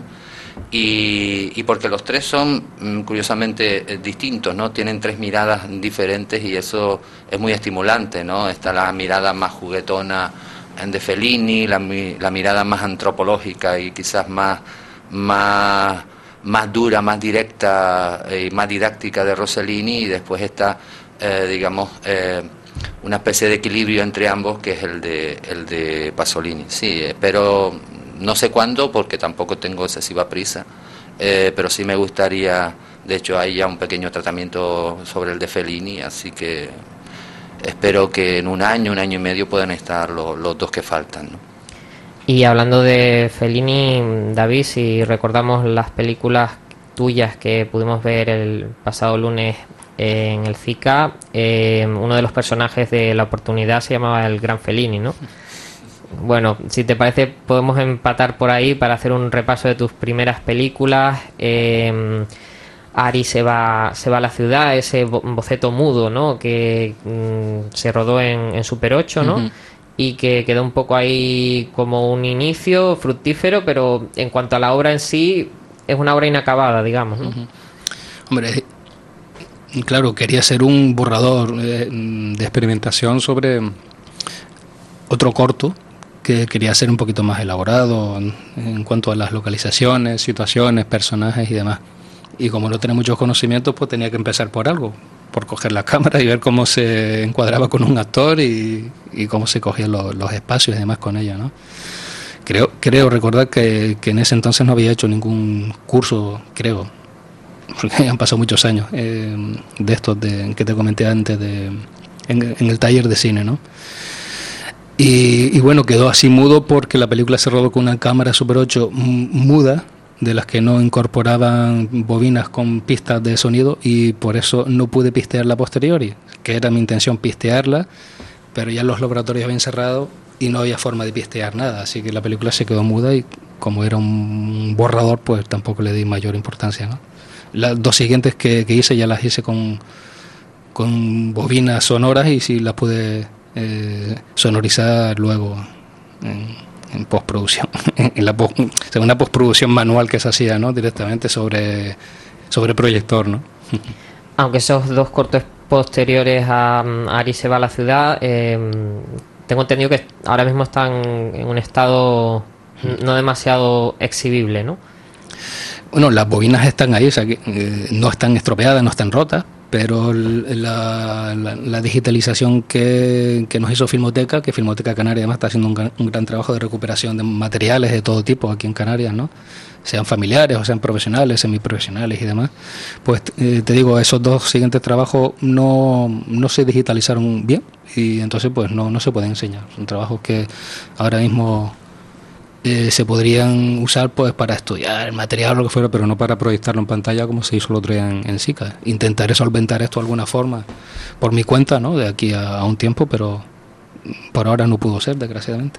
Y, y porque los tres son curiosamente eh, distintos, ¿no? Tienen tres miradas diferentes y eso es muy estimulante, ¿no? Está la mirada más juguetona de Fellini, la, la mirada más antropológica y quizás más, más, más dura, más directa y más didáctica de Rossellini, y después está, eh, digamos, eh, una especie de equilibrio entre ambos que es el de, el de Pasolini. Sí, espero... No sé cuándo, porque tampoco tengo excesiva prisa, eh, pero sí me gustaría, de hecho hay ya un pequeño tratamiento sobre el de Fellini, así que espero que en un año, un año y medio puedan estar lo, los dos que faltan, ¿no? Y hablando de Fellini, David, si recordamos las películas tuyas que pudimos ver el pasado lunes en el CICA, eh, uno de los personajes de La Oportunidad se llamaba el Gran Fellini, ¿no? Bueno, si te parece podemos empatar por ahí para hacer un repaso de tus primeras películas. eh, Ari se va se va a la ciudad, ese boceto mudo, ¿no? Que mm, se rodó en, en Super ocho, ¿no? Uh-huh. Y que quedó un poco ahí como un inicio fructífero, pero en cuanto a la obra en sí es una obra inacabada, digamos, ¿no? Uh-huh. Hombre, claro, quería ser un borrador eh, de experimentación sobre otro corto que quería ser un poquito más elaborado en, en cuanto a las localizaciones, situaciones, personajes y demás. Y como no tenía muchos conocimientos, pues tenía que empezar por algo, por coger la cámara y ver cómo se encuadraba con un actor y, y cómo se cogían los, los espacios y demás con ella, ¿no? Creo, creo recordar que, que en ese entonces no había hecho ningún curso, creo, porque han pasado muchos años, eh, de estos de, que te comenté antes, de, en, en el taller de cine, ¿no? Y, y bueno, quedó así mudo porque la película se rodó con una cámara Super ocho muda, de las que no incorporaban bobinas con pistas de sonido, y por eso no pude pistearla a posteriori, que era mi intención pistearla, pero ya los laboratorios habían cerrado y no había forma de pistear nada, así que la película se quedó muda y como era un borrador, pues tampoco le di mayor importancia, ¿no? Las dos siguientes que, que hice ya las hice con, con bobinas sonoras y sí las pude eh, sonorizar luego en, en postproducción, en la post, una postproducción manual que se hacía, ¿no? Directamente sobre, sobre proyector, ¿no? Aunque esos dos cortos posteriores a, a Ari se va a la ciudad, eh, tengo entendido que ahora mismo están en un estado no demasiado exhibible, ¿no? Bueno, las bobinas están ahí, o sea, que, eh, no están estropeadas, no están rotas, pero la, la, la digitalización que, que nos hizo Filmoteca, que Filmoteca Canaria además está haciendo un gran, un gran trabajo de recuperación de materiales de todo tipo aquí en Canarias, ¿no? Sean familiares o sean profesionales, semiprofesionales y demás, pues eh, te digo, esos dos siguientes trabajos no, no se digitalizaron bien y entonces pues no, no se pueden enseñar. Son trabajos que ahora mismo eh, se podrían usar pues para estudiar el material o lo que fuera, pero no para proyectarlo en pantalla como se hizo el otro día en, en SICA. Intentaré solventar esto de alguna forma por mi cuenta, ¿no? De aquí a, a un tiempo, pero por ahora no pudo ser, desgraciadamente.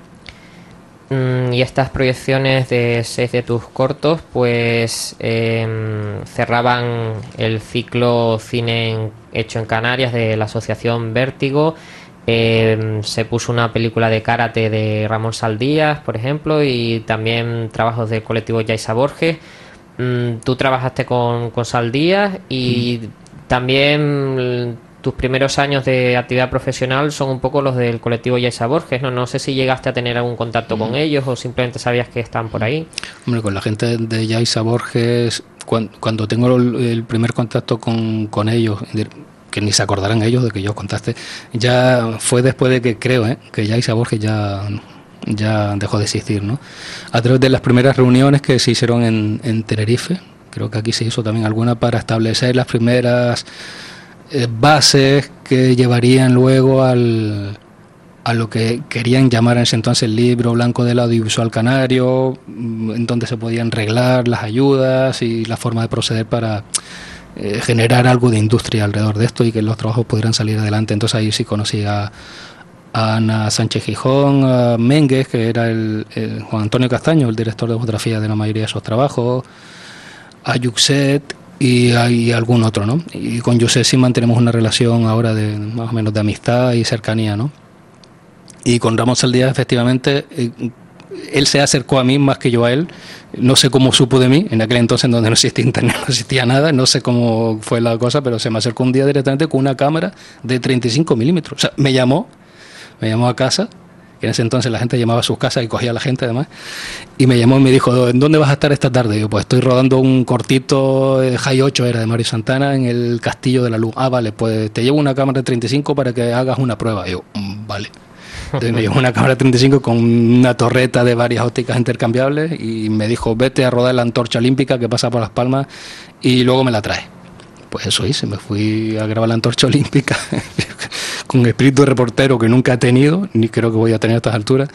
Y estas proyecciones de seis de tus cortos pues eh, cerraban el ciclo cine en, hecho en Canarias de la asociación Vértigo. Eh, se puso una película de karate de Ramón Saldías, por ejemplo, y también trabajos del colectivo Yaisa Borges. Mm, tú trabajaste con, con Saldías y mm. también tus primeros años de actividad profesional son un poco los del colectivo Yaisa Borges, ¿no? No sé si llegaste a tener algún contacto mm. con ellos o simplemente sabías que están por ahí. Hombre, con la gente de Yaisa Borges, cuando, cuando tengo el, el primer contacto con, con ellos, que ni se acordarán ellos de que yo contaste, ya fue después de que creo, ¿eh? que Yaisa Borges ya ya dejó de existir, ¿no? A través de las primeras reuniones que se hicieron en, en Tenerife, creo que aquí se hizo también alguna para establecer las primeras eh, bases que llevarían luego al, a lo que querían llamar en ese entonces el libro blanco del audiovisual canario, en donde se podían reglar las ayudas y la forma de proceder para eh, generar algo de industria alrededor de esto y que los trabajos pudieran salir adelante. Entonces ahí sí conocí a, a Ana Sánchez Gijón, a Mengues, que era el, el Juan Antonio Castaño, el director de fotografía de la mayoría de esos trabajos, a Yuxet y, y algún otro, ¿no? Y con Yuxet sí mantenemos una relación ahora de más o menos de amistad y cercanía, ¿no? Y con Ramón Saldías, efectivamente, eh, él se acercó a mí más que yo a él. No sé cómo supo de mí, en aquel entonces en donde no existía internet, no existía nada, no sé cómo fue la cosa, pero se me acercó un día directamente con una cámara de treinta y cinco milímetros. O sea, me llamó, me llamó a casa, que en ese entonces la gente llamaba a sus casas y cogía a la gente además, y me llamó y me dijo, ¿en dónde vas a estar esta tarde? Y yo, pues estoy rodando un cortito, eh, High ocho era de Mario Santana, en el Castillo de la Luz. Ah, vale, pues te llevo una cámara de treinta y cinco para que hagas una prueba. Y yo, mm, vale. Entonces me llevó una cámara treinta y cinco con una torreta de varias ópticas intercambiables y me dijo, vete a rodar la antorcha olímpica que pasa por Las Palmas y luego me la traes. Pues eso hice, me fui a grabar la antorcha olímpica con espíritu de reportero que nunca he tenido, ni creo que voy a tener a estas alturas.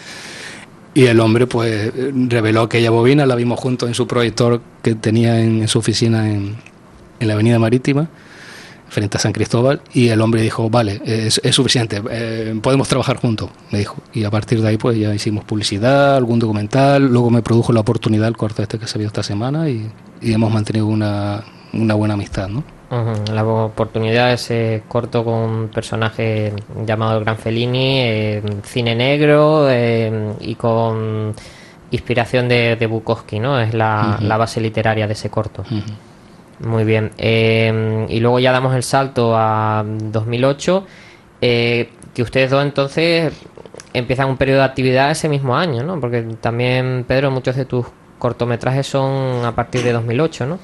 Y el hombre pues reveló aquella bobina, la vimos juntos en su proyector que tenía en, en su oficina en, en la Avenida Marítima, frente a San Cristóbal, y el hombre dijo, vale, es, es suficiente, eh, podemos trabajar juntos, me dijo. Y a partir de ahí pues ya hicimos publicidad, algún documental, luego me produjo la oportunidad el corto este que se vio esta semana y, y hemos mantenido una, una buena amistad, ¿no? Uh-huh. La oportunidad de ese corto con un personaje llamado el Gran Fellini, eh, cine negro eh, y con inspiración de, de Bukowski, ¿no? Es la, uh-huh. la base literaria de ese corto. Uh-huh. Muy bien, eh, y luego ya damos el salto a dos mil ocho, eh, que ustedes dos entonces empiezan un periodo de actividad ese mismo año, ¿no? Porque también, Pedro, muchos de tus cortometrajes son a partir de dos mil ocho, ¿no?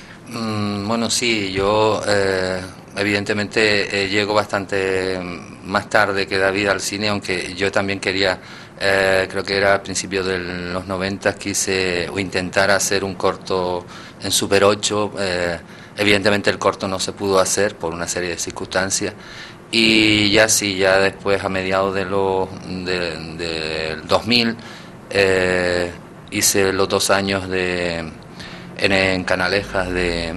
Mm, bueno, sí, yo eh, evidentemente eh, llego bastante más tarde que David al cine, aunque yo también quería, eh, creo que era a principios de los noventa, quise o intentar hacer un corto en Super ocho, eh, evidentemente el corto no se pudo hacer por una serie de circunstancias y ya sí, ya después a mediados de los de, de dos mil eh, hice los dos años de en, en Canalejas de,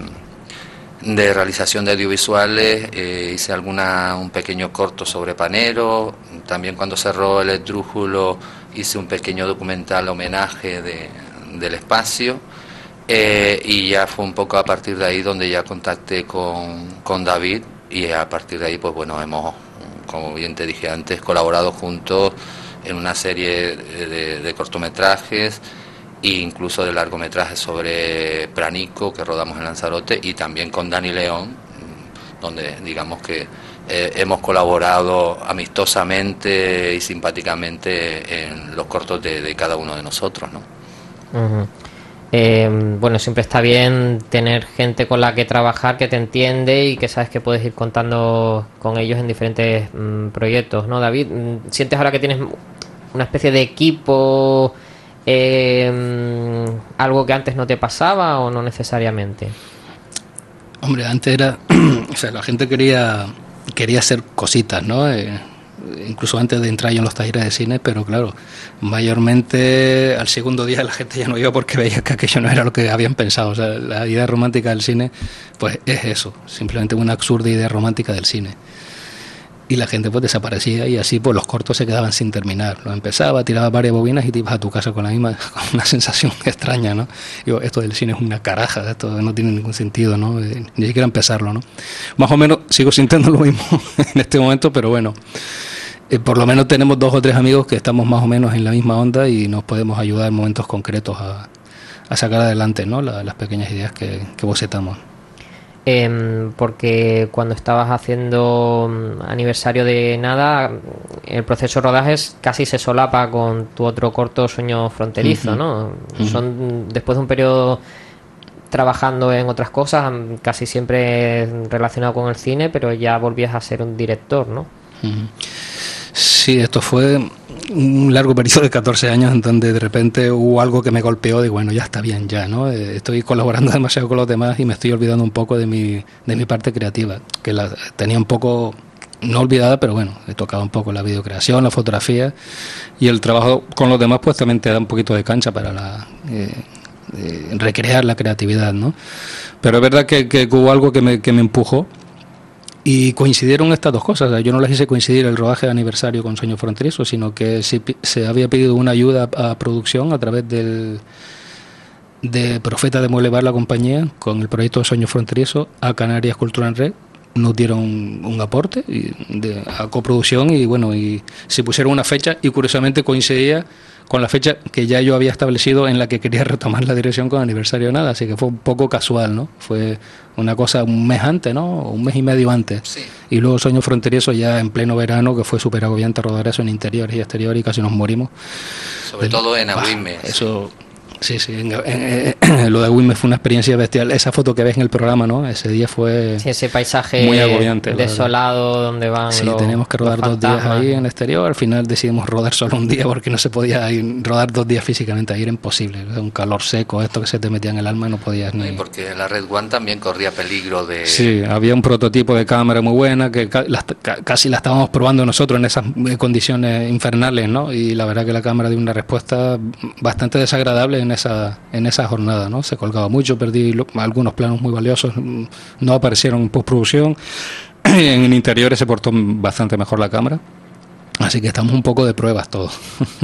de realización de audiovisuales, eh, hice alguna un pequeño corto sobre Panero, también cuando cerró el Esdrújulo hice un pequeño documental homenaje de, del espacio. Eh, y ya fue un poco a partir de ahí donde ya contacté con, con David y a partir de ahí pues bueno, hemos, como bien te dije antes, colaborado juntos en una serie de, de, de cortometrajes e incluso de largometrajes sobre Pranico que rodamos en Lanzarote y también con Dani León, donde digamos que eh, hemos colaborado amistosamente y simpáticamente en los cortos de, de cada uno de nosotros, ¿no? Uh-huh. Eh, bueno, siempre está bien tener gente con la que trabajar, que te entiende y que sabes que puedes ir contando con ellos en diferentes mm, proyectos, ¿no, David? ¿Sientes ahora que tienes una especie de equipo, eh, algo que antes no te pasaba o no necesariamente? Hombre, antes era, o sea, la gente quería quería hacer cositas, ¿no? Eh, incluso antes de entrar yo en los talleres de cine, pero claro, mayormente al segundo día la gente ya no iba porque veía que aquello no era lo que habían pensado. O sea, la idea romántica del cine pues es eso, simplemente una absurda idea romántica del cine. Y la gente pues desaparecía y así pues los cortos se quedaban sin terminar. Lo empezaba, tiraba varias bobinas y te ibas a tu casa con la misma, con una sensación extraña, ¿no? Digo, esto del cine es una caraja, esto no tiene ningún sentido, ¿no? Eh, ni siquiera empezarlo, ¿no? Más o menos sigo sintiendo lo mismo en este momento, pero bueno, eh, por lo menos tenemos dos o tres amigos que estamos más o menos en la misma onda y nos podemos ayudar en momentos concretos a, a sacar adelante, ¿no? La, las pequeñas ideas que, que bocetamos. Eh, porque cuando estabas haciendo aniversario de nada, el proceso de rodajes casi se solapa con tu otro corto, Sueño Fronterizo, uh-huh. ¿no? Uh-huh. Son después de un periodo trabajando en otras cosas, casi siempre relacionado con el cine, pero ya volvías a ser un director, ¿no? Uh-huh. Sí, esto fue un largo periodo de catorce años en donde de repente hubo algo que me golpeó de bueno, ya está bien ya, ¿no? Eh, estoy colaborando demasiado con los demás y me estoy olvidando un poco de mi, de mi parte creativa, que la tenía un poco, no olvidada, pero bueno, he tocado un poco la videocreación, la fotografía, y el trabajo con los demás pues también te da un poquito de cancha para la... Eh, eh, recrear la creatividad, ¿no? Pero es verdad que, que hubo algo que me, que me empujó. Y coincidieron estas dos cosas. O sea, yo no les hice coincidir el rodaje de aniversario con Sueño Fronterizo, sino que se, se había pedido una ayuda a, a producción a través del de Profeta de Mueble Bar, la compañía, con el proyecto de Sueño Fronterizo a Canarias Cultura en Red. Nos dieron un, un aporte y de, a coproducción y bueno, y se pusieron una fecha y curiosamente coincidía con la fecha que ya yo había establecido en la que quería retomar la dirección con Aniversario de Nada, así que fue un poco casual, ¿no? Fue una cosa un mes antes, ¿no? Un mes y medio antes. Sí. Y luego Sueño Fronterizo ya en pleno verano, que fue súper agobiante rodar eso en interiores y exteriores y casi nos morimos. Sobre de, todo en Agüime. Bah, eso... Sí, sí, en, en, en, lo de Agüime fue una experiencia bestial. Esa foto que ves en el programa, ¿no? Ese día fue sí, ese paisaje muy agobiante, desolado donde van sí, los tenemos que rodar dos días ahí en el exterior. Al final decidimos rodar solo un día porque no se podía ir, rodar dos días físicamente ahí, era imposible. Un calor seco, esto que se te metía en el alma y no podías ni... Sí, porque la Red One también corría peligro de... Sí, había un prototipo de cámara muy buena que ca la, ca casi la estábamos probando nosotros en esas condiciones infernales, ¿no? Y la verdad que la cámara dio una respuesta bastante desagradable en esa... En esa jornada, ¿no? Se colgaba mucho, perdí lo, algunos planos muy valiosos, no aparecieron en postproducción. En interiores se portó bastante mejor la cámara, así que estamos un poco de pruebas todos.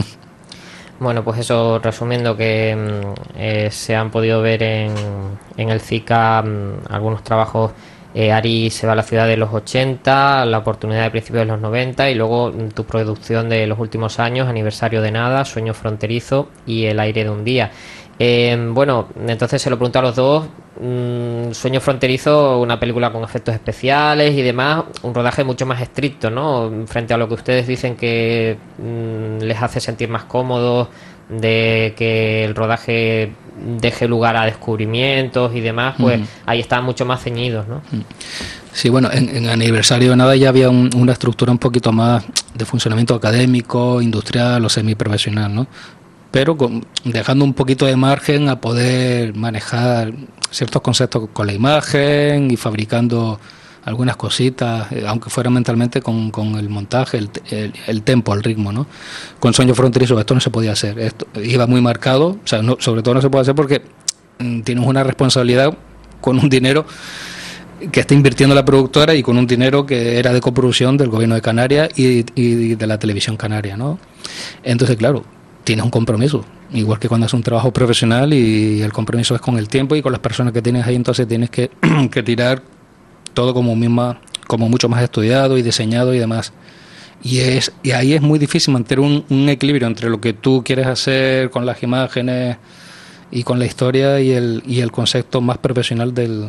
Bueno, pues eso, resumiendo, que eh, se han podido ver en, en el CICA algunos trabajos. eh, Ari se va a la ciudad de los ochenta, La oportunidad de principios de los noventa, y luego tu producción de los últimos años, Aniversario de Nada, Sueño Fronterizo y El aire de un día. Eh, bueno, entonces se lo pregunto a los dos. mm, Sueño Fronterizo, una película con efectos especiales y demás, un rodaje mucho más estricto, ¿no? Frente a lo que ustedes dicen que mm, les hace sentir más cómodos, de que el rodaje deje lugar a descubrimientos y demás, pues uh-huh. ahí están mucho más ceñidos, ¿no? Sí, bueno, en, en Aniversario de Nada ya había un, una estructura un poquito más de funcionamiento académico, industrial o semiprofesional, ¿no? Pero con, dejando un poquito de margen a poder manejar ciertos conceptos con la imagen y fabricando algunas cositas, eh, aunque fuera mentalmente con, con el montaje, el, el, el tempo, el ritmo, ¿no? Con Sueño Fronterizo esto no se podía hacer, esto iba muy marcado, o sea, no, sobre todo no se puede hacer porque mm, tienes una responsabilidad con un dinero que está invirtiendo la productora y con un dinero que era de coproducción del gobierno de Canarias y, y de la televisión canaria, ¿no? Entonces, claro, tienes un compromiso, igual que cuando haces un trabajo profesional, y el compromiso es con el tiempo y con las personas que tienes ahí, entonces tienes que, que tirar todo como misma, como mucho más estudiado y diseñado y demás. Y es y ahí es muy difícil mantener un, un equilibrio entre lo que tú quieres hacer con las imágenes y con la historia y el, y el concepto más profesional del,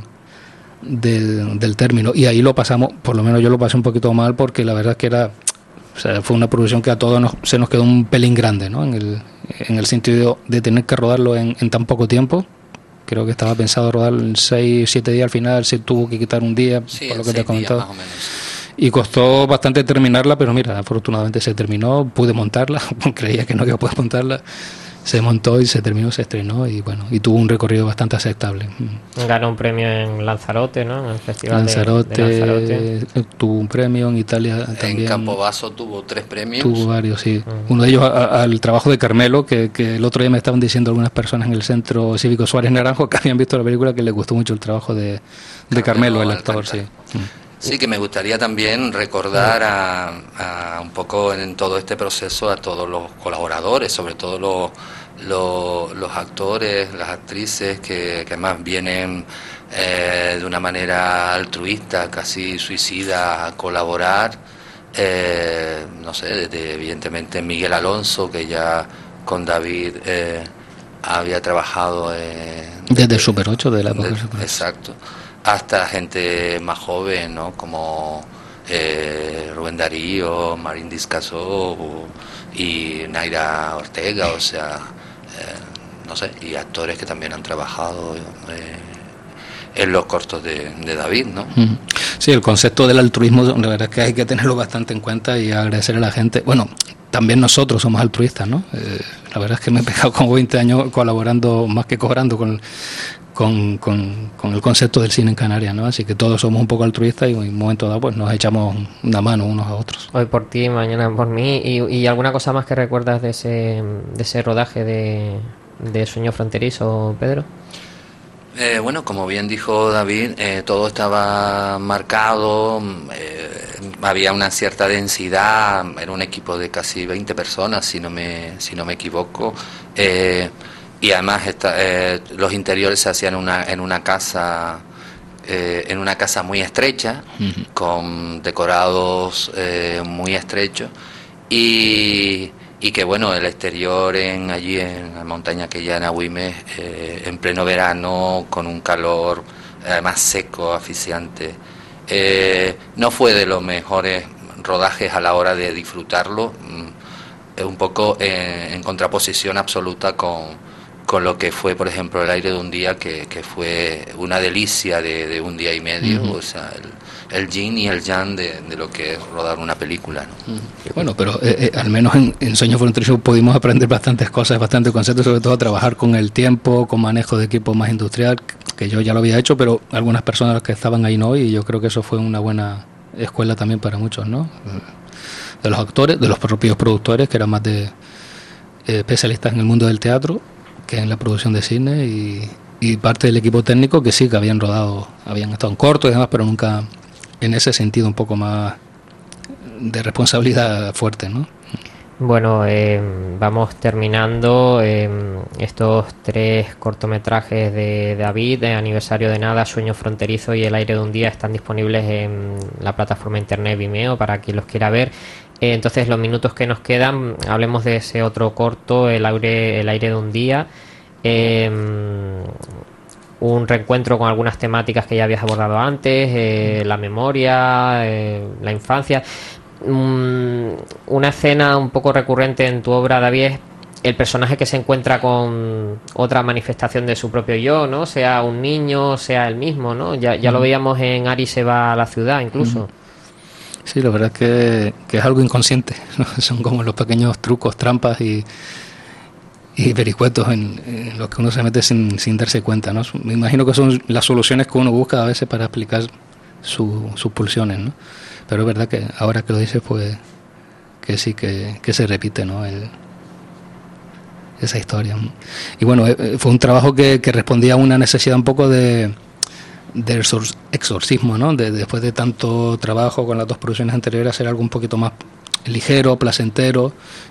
del, del término. Y ahí lo pasamos, por lo menos yo lo pasé un poquito mal, porque la verdad es que era... O sea, fue una producción que a todos nos, se nos quedó un pelín grande, ¿no? En el, en el sentido de tener que rodarlo en, en tan poco tiempo. Creo que estaba pensado rodar en seis, siete días, al final se tuvo que quitar un día, sí, por lo que te he comentado. Más o menos. Y costó bastante terminarla, pero mira, afortunadamente se terminó, pude montarla, creía que no iba a poder montarla. Se montó y se terminó, se estrenó y bueno, y tuvo un recorrido bastante aceptable. Ganó un premio en Lanzarote, ¿no? En el Festival Lanzarote, de, de Lanzarote. Tuvo un premio en Italia también. En Campobasso tuvo tres premios. Tuvo varios, sí. Uh-huh. Uno de ellos a, al trabajo de Carmelo, que, que el otro día me estaban diciendo algunas personas en el Centro Cívico Suárez Naranjo que habían visto la película, que les gustó mucho el trabajo de, de Carmelo, Carmelo, el actor, sí. Sí, que me gustaría también recordar a, a un poco en todo este proceso a todos los colaboradores, sobre todo los, los, los actores, las actrices que, que más vienen eh, de una manera altruista, casi suicida, a colaborar. Eh, no sé, desde evidentemente Miguel Alonso, que ya con David eh, había trabajado eh, desde, desde Super ocho, de la época de, Super ocho. Exacto. Hasta gente más joven, ¿no? Como eh, Rubén Darío, Marín Discasó y Naira Ortega, o sea, eh, no sé, y actores que también han trabajado eh, en los cortos de, de David, ¿no? Sí, el concepto del altruismo, la verdad es que hay que tenerlo bastante en cuenta y agradecer a la gente. Bueno, también nosotros somos altruistas, ¿no? Eh, la verdad es que me he pegado como veinte años colaborando más que cobrando con, con, con, con el concepto del cine en Canarias, ¿no? Así que todos somos un poco altruistas y en un momento dado pues nos echamos una mano unos a otros. Hoy por ti, mañana por mí. ¿Y, y alguna cosa más que recuerdas de ese, de ese rodaje de, de Sueño Fronterizo, Pedro? Eh, bueno, como bien dijo David, eh, todo estaba marcado, eh, había una cierta densidad, era un equipo de casi veinte personas, si no me, si no me equivoco, eh, y además esta, eh, los interiores se hacían una, en una casa, eh, en una casa muy estrecha, uh-huh. con decorados eh, muy estrechos, y... y que bueno, el exterior en allí en la montaña aquella en Agüimes, eh, en pleno verano, con un calor además seco, asfixiante, eh, no fue de los mejores rodajes a la hora de disfrutarlo, es un poco eh, en contraposición absoluta con, con lo que fue, por ejemplo, El aire de un día, que, que fue una delicia de, de un día y medio, uh-huh. o sea, el, el yin y el yang de, de lo que es rodar una película, ¿no? Bueno, pero eh, eh, al menos en, en Sueño Fronterizo pudimos aprender bastantes cosas, bastantes conceptos, sobre todo trabajar con el tiempo, con manejo de equipo más industrial, que yo ya lo había hecho, pero algunas personas que estaban ahí no, y yo creo que eso fue una buena escuela también para muchos, ¿no? De los actores, de los propios productores, que eran más de eh, especialistas en el mundo del teatro que en la producción de cine, y, y parte del equipo técnico que sí, que habían rodado, habían estado en corto y demás, pero nunca en ese sentido un poco más de responsabilidad fuerte, ¿no? Bueno, eh, vamos terminando eh, estos tres cortometrajes de David, de Aniversario de Nada, Sueño Fronterizo y El aire de un día, están disponibles en la plataforma internet Vimeo para quien los quiera ver. Eh, entonces, los minutos que nos quedan, hablemos de ese otro corto, El aire, el aire de un día. Eh, un reencuentro con algunas temáticas que ya habías abordado antes, eh, la memoria, eh, la infancia. Um, una escena un poco recurrente en tu obra, David, es el personaje que se encuentra con otra manifestación de su propio yo, ¿no? Sea un niño, sea él mismo, ¿no? Ya, ya lo veíamos en Ari se va a la ciudad, incluso. Sí, la verdad es que, que es algo inconsciente, ¿no? Son como los pequeños trucos, trampas y y vericuetos en, en los que uno se mete sin, sin darse cuenta, ¿no? Me imagino que son las soluciones que uno busca a veces para explicar su, sus pulsiones, ¿no? Pero es verdad que ahora que lo dices, pues que sí, que, que se repite, ¿no? El, esa historia. Y bueno, fue un trabajo que, que respondía a una necesidad un poco de, de exorcismo, ¿no? De, después de tanto trabajo con las dos producciones anteriores, hacer algo un poquito más ligero, placentero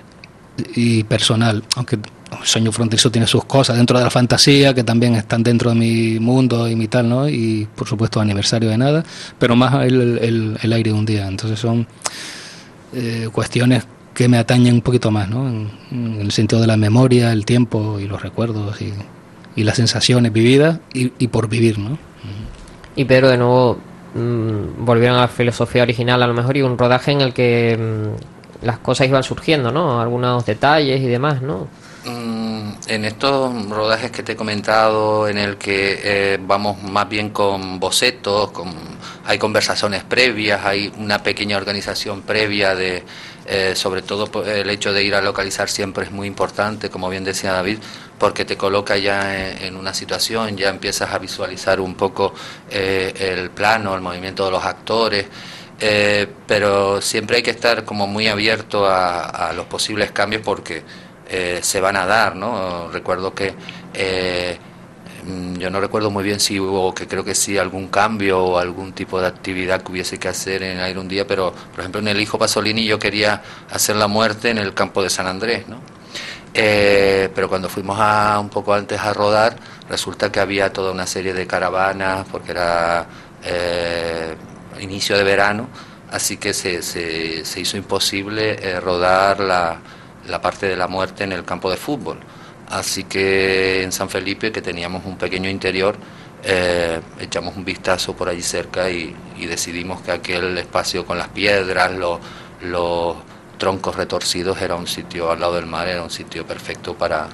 y personal, aunque Sueño Fronterizo tiene sus cosas dentro de la fantasía que también están dentro de mi mundo y mi tal, ¿no? Y por supuesto Aniversario de Nada, pero más el, el, el aire de un día. Entonces son eh, cuestiones que me atañen un poquito más, ¿no? En, en el sentido de la memoria, el tiempo y los recuerdos y, y las sensaciones vividas y, y por vivir, ¿no? Y Pedro, de nuevo mmm, volvieron a la filosofía original a lo mejor, y un rodaje en el que mmm, las cosas iban surgiendo, ¿no? Algunos detalles y demás, ¿no? En estos rodajes que te he comentado, en el que eh, vamos más bien con bocetos, con, hay conversaciones previas, hay una pequeña organización previa de, eh, sobre todo el hecho de ir a localizar siempre es muy importante, como bien decía David, porque te coloca ya en, en una situación, ya empiezas a visualizar un poco eh, el plano, el movimiento de los actores. Eh, pero siempre hay que estar como muy abierto a, a los posibles cambios, porque Eh, se van a dar, ¿no? Recuerdo que eh, yo no recuerdo muy bien si hubo, que creo que sí, algún cambio o algún tipo de actividad que hubiese que hacer en Aire un Día, pero por ejemplo en El hijo Pasolini yo quería hacer la muerte en el campo de San Andrés, ¿no? Eh, pero cuando fuimos a un poco antes a rodar, resulta que había toda una serie de caravanas, porque era eh, inicio de verano, así que se, se, se hizo imposible eh, rodar la la parte de la muerte en el campo de fútbol. Así que en San Felipe, que teníamos un pequeño interior, eh, echamos un vistazo por allí cerca y, y decidimos que aquel espacio con las piedras, los, los troncos retorcidos, era un sitio al lado del mar, era un sitio perfecto para,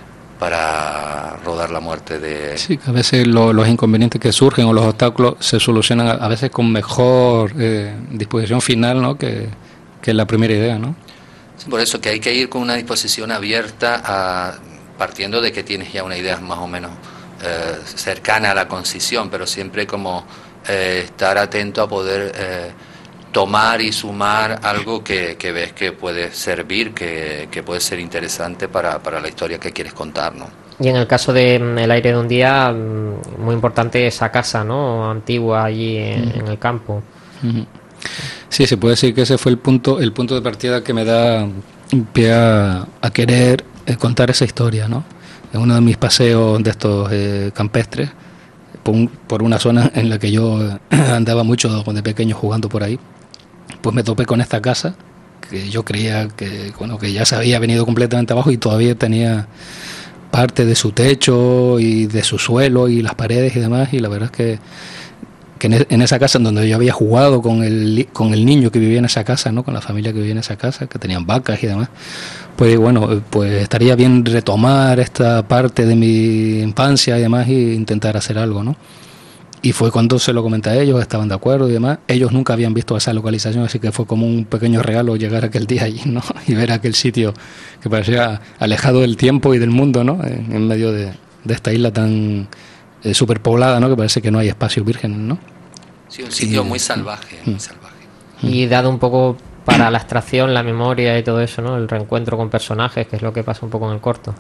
para rodar la muerte de... Sí, que a veces lo, los inconvenientes que surgen o los obstáculos se solucionan a, a veces con mejor eh, disposición final, ¿no? que, que la primera idea, ¿no? Sí, por eso que hay que ir con una disposición abierta, a, partiendo de que tienes ya una idea más o menos eh, cercana a la concisión, pero siempre como eh, estar atento a poder eh, tomar y sumar algo que, que ves que puede servir, que, que puede ser interesante para, para la historia que quieres contar, ¿no? Y en el caso de El aire de un día, muy importante esa casa, ¿no?, antigua allí en, uh-huh. en el campo. Uh-huh. Sí, se puede decir que ese fue el punto el punto de partida que me da pie a, a querer eh, contar esa historia, ¿no? En uno de mis paseos de estos eh, campestres, por, un, por una zona en la que yo eh, andaba mucho de pequeño jugando por ahí, pues me topé con esta casa que yo creía que, bueno, que ya se había venido completamente abajo y todavía tenía parte de su techo y de su suelo y las paredes y demás, y la verdad es que, que en esa casa en donde yo había jugado con el, con el niño que vivía en esa casa, ¿no?, con la familia que vivía en esa casa, que tenían vacas y demás, pues bueno, pues estaría bien retomar esta parte de mi infancia y demás e intentar hacer algo, ¿no? Y fue cuando se lo comenté a ellos, estaban de acuerdo y demás. Ellos nunca habían visto esa localización, así que fue como un pequeño regalo llegar aquel día allí, ¿no?, y ver aquel sitio que parecía alejado del tiempo y del mundo, ¿no?, en, en medio de, de esta isla tan eh, superpoblada, ¿no?, que parece que no hay espacios vírgenes, ¿no? Sí, un sitio y, muy salvaje, muy salvaje. Y dado un poco para la abstracción, la memoria y todo eso, ¿no?, el reencuentro con personajes, que es lo que pasa un poco en el corto.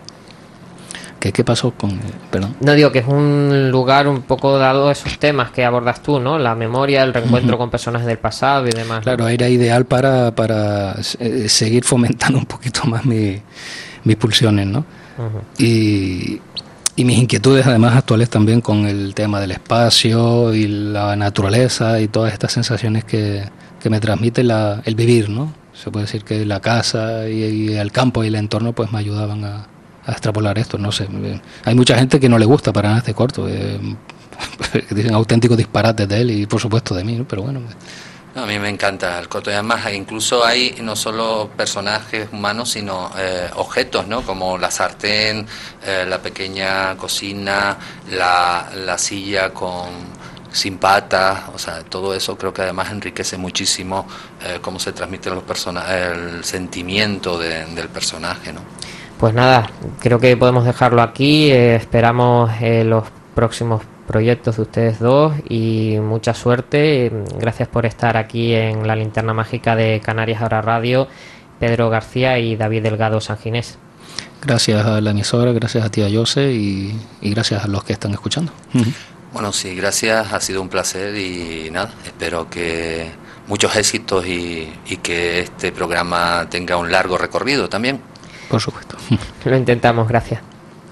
¿Qué, qué pasó con...? Perdón. No, digo que es un lugar un poco dado a esos temas que abordas tú, ¿no? La memoria, el reencuentro uh-huh. con personajes del pasado y demás. Claro, ¿no? Era ideal para, para eh, seguir fomentando un poquito más mi, mis pulsiones, ¿no? Uh-huh. Y, y mis inquietudes además actuales también con el tema del espacio y la naturaleza y todas estas sensaciones que, que me transmite la, el vivir, ¿no? Se puede decir que la casa y, y el campo y el entorno pues me ayudaban a... a extrapolar esto, no sé. Hay mucha gente que no le gusta para nada este corto, eh, que dicen auténticos disparates de él y por supuesto de mí, ¿no? Pero bueno. No, a mí me encanta el corto y además incluso hay no solo personajes humanos sino eh, objetos, ¿no?, como la sartén, eh, la pequeña cocina, la, la silla con sin patas, o sea, todo eso creo que además enriquece muchísimo eh, cómo se transmite los persona- el sentimiento de, del personaje, ¿no? Pues nada, creo que podemos dejarlo aquí. Eh, esperamos eh, los próximos proyectos de ustedes dos y mucha suerte. Gracias por estar aquí en la Linterna Mágica de Canarias Ahora Radio, Pedro García y David Delgado Sanginés. Gracias a la emisora, gracias a ti, a Jose, y, y gracias a los que están escuchando. Uh-huh. Bueno, sí, gracias, ha sido un placer y nada, espero que muchos éxitos y, y que este programa tenga un largo recorrido también. Por supuesto. Lo intentamos, gracias.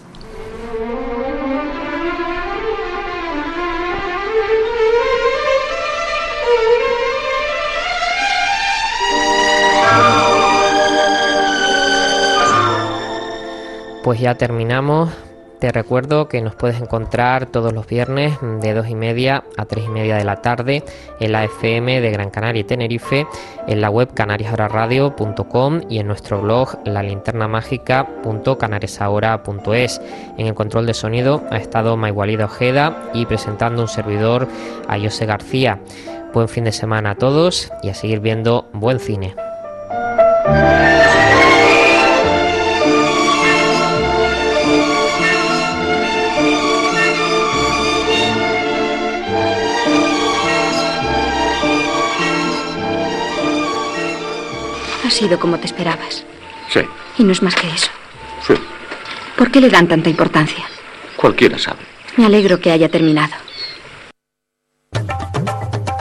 Pues ya terminamos. Te recuerdo que nos puedes encontrar todos los viernes de dos y media a tres y media de la tarde en la F M de Gran Canaria y Tenerife, en la web canarias ahora radio punto com y en nuestro blog la linterna mágica punto canarias ahora punto es. En el control de sonido ha estado Maigualida Ojeda y presentando un servidor a Jose García. Buen fin de semana a todos y a seguir viendo buen cine. Ha sido como te esperabas. Sí. Y no es más que eso. Sí. ¿Por qué le dan tanta importancia? Cualquiera sabe. Me alegro que haya terminado.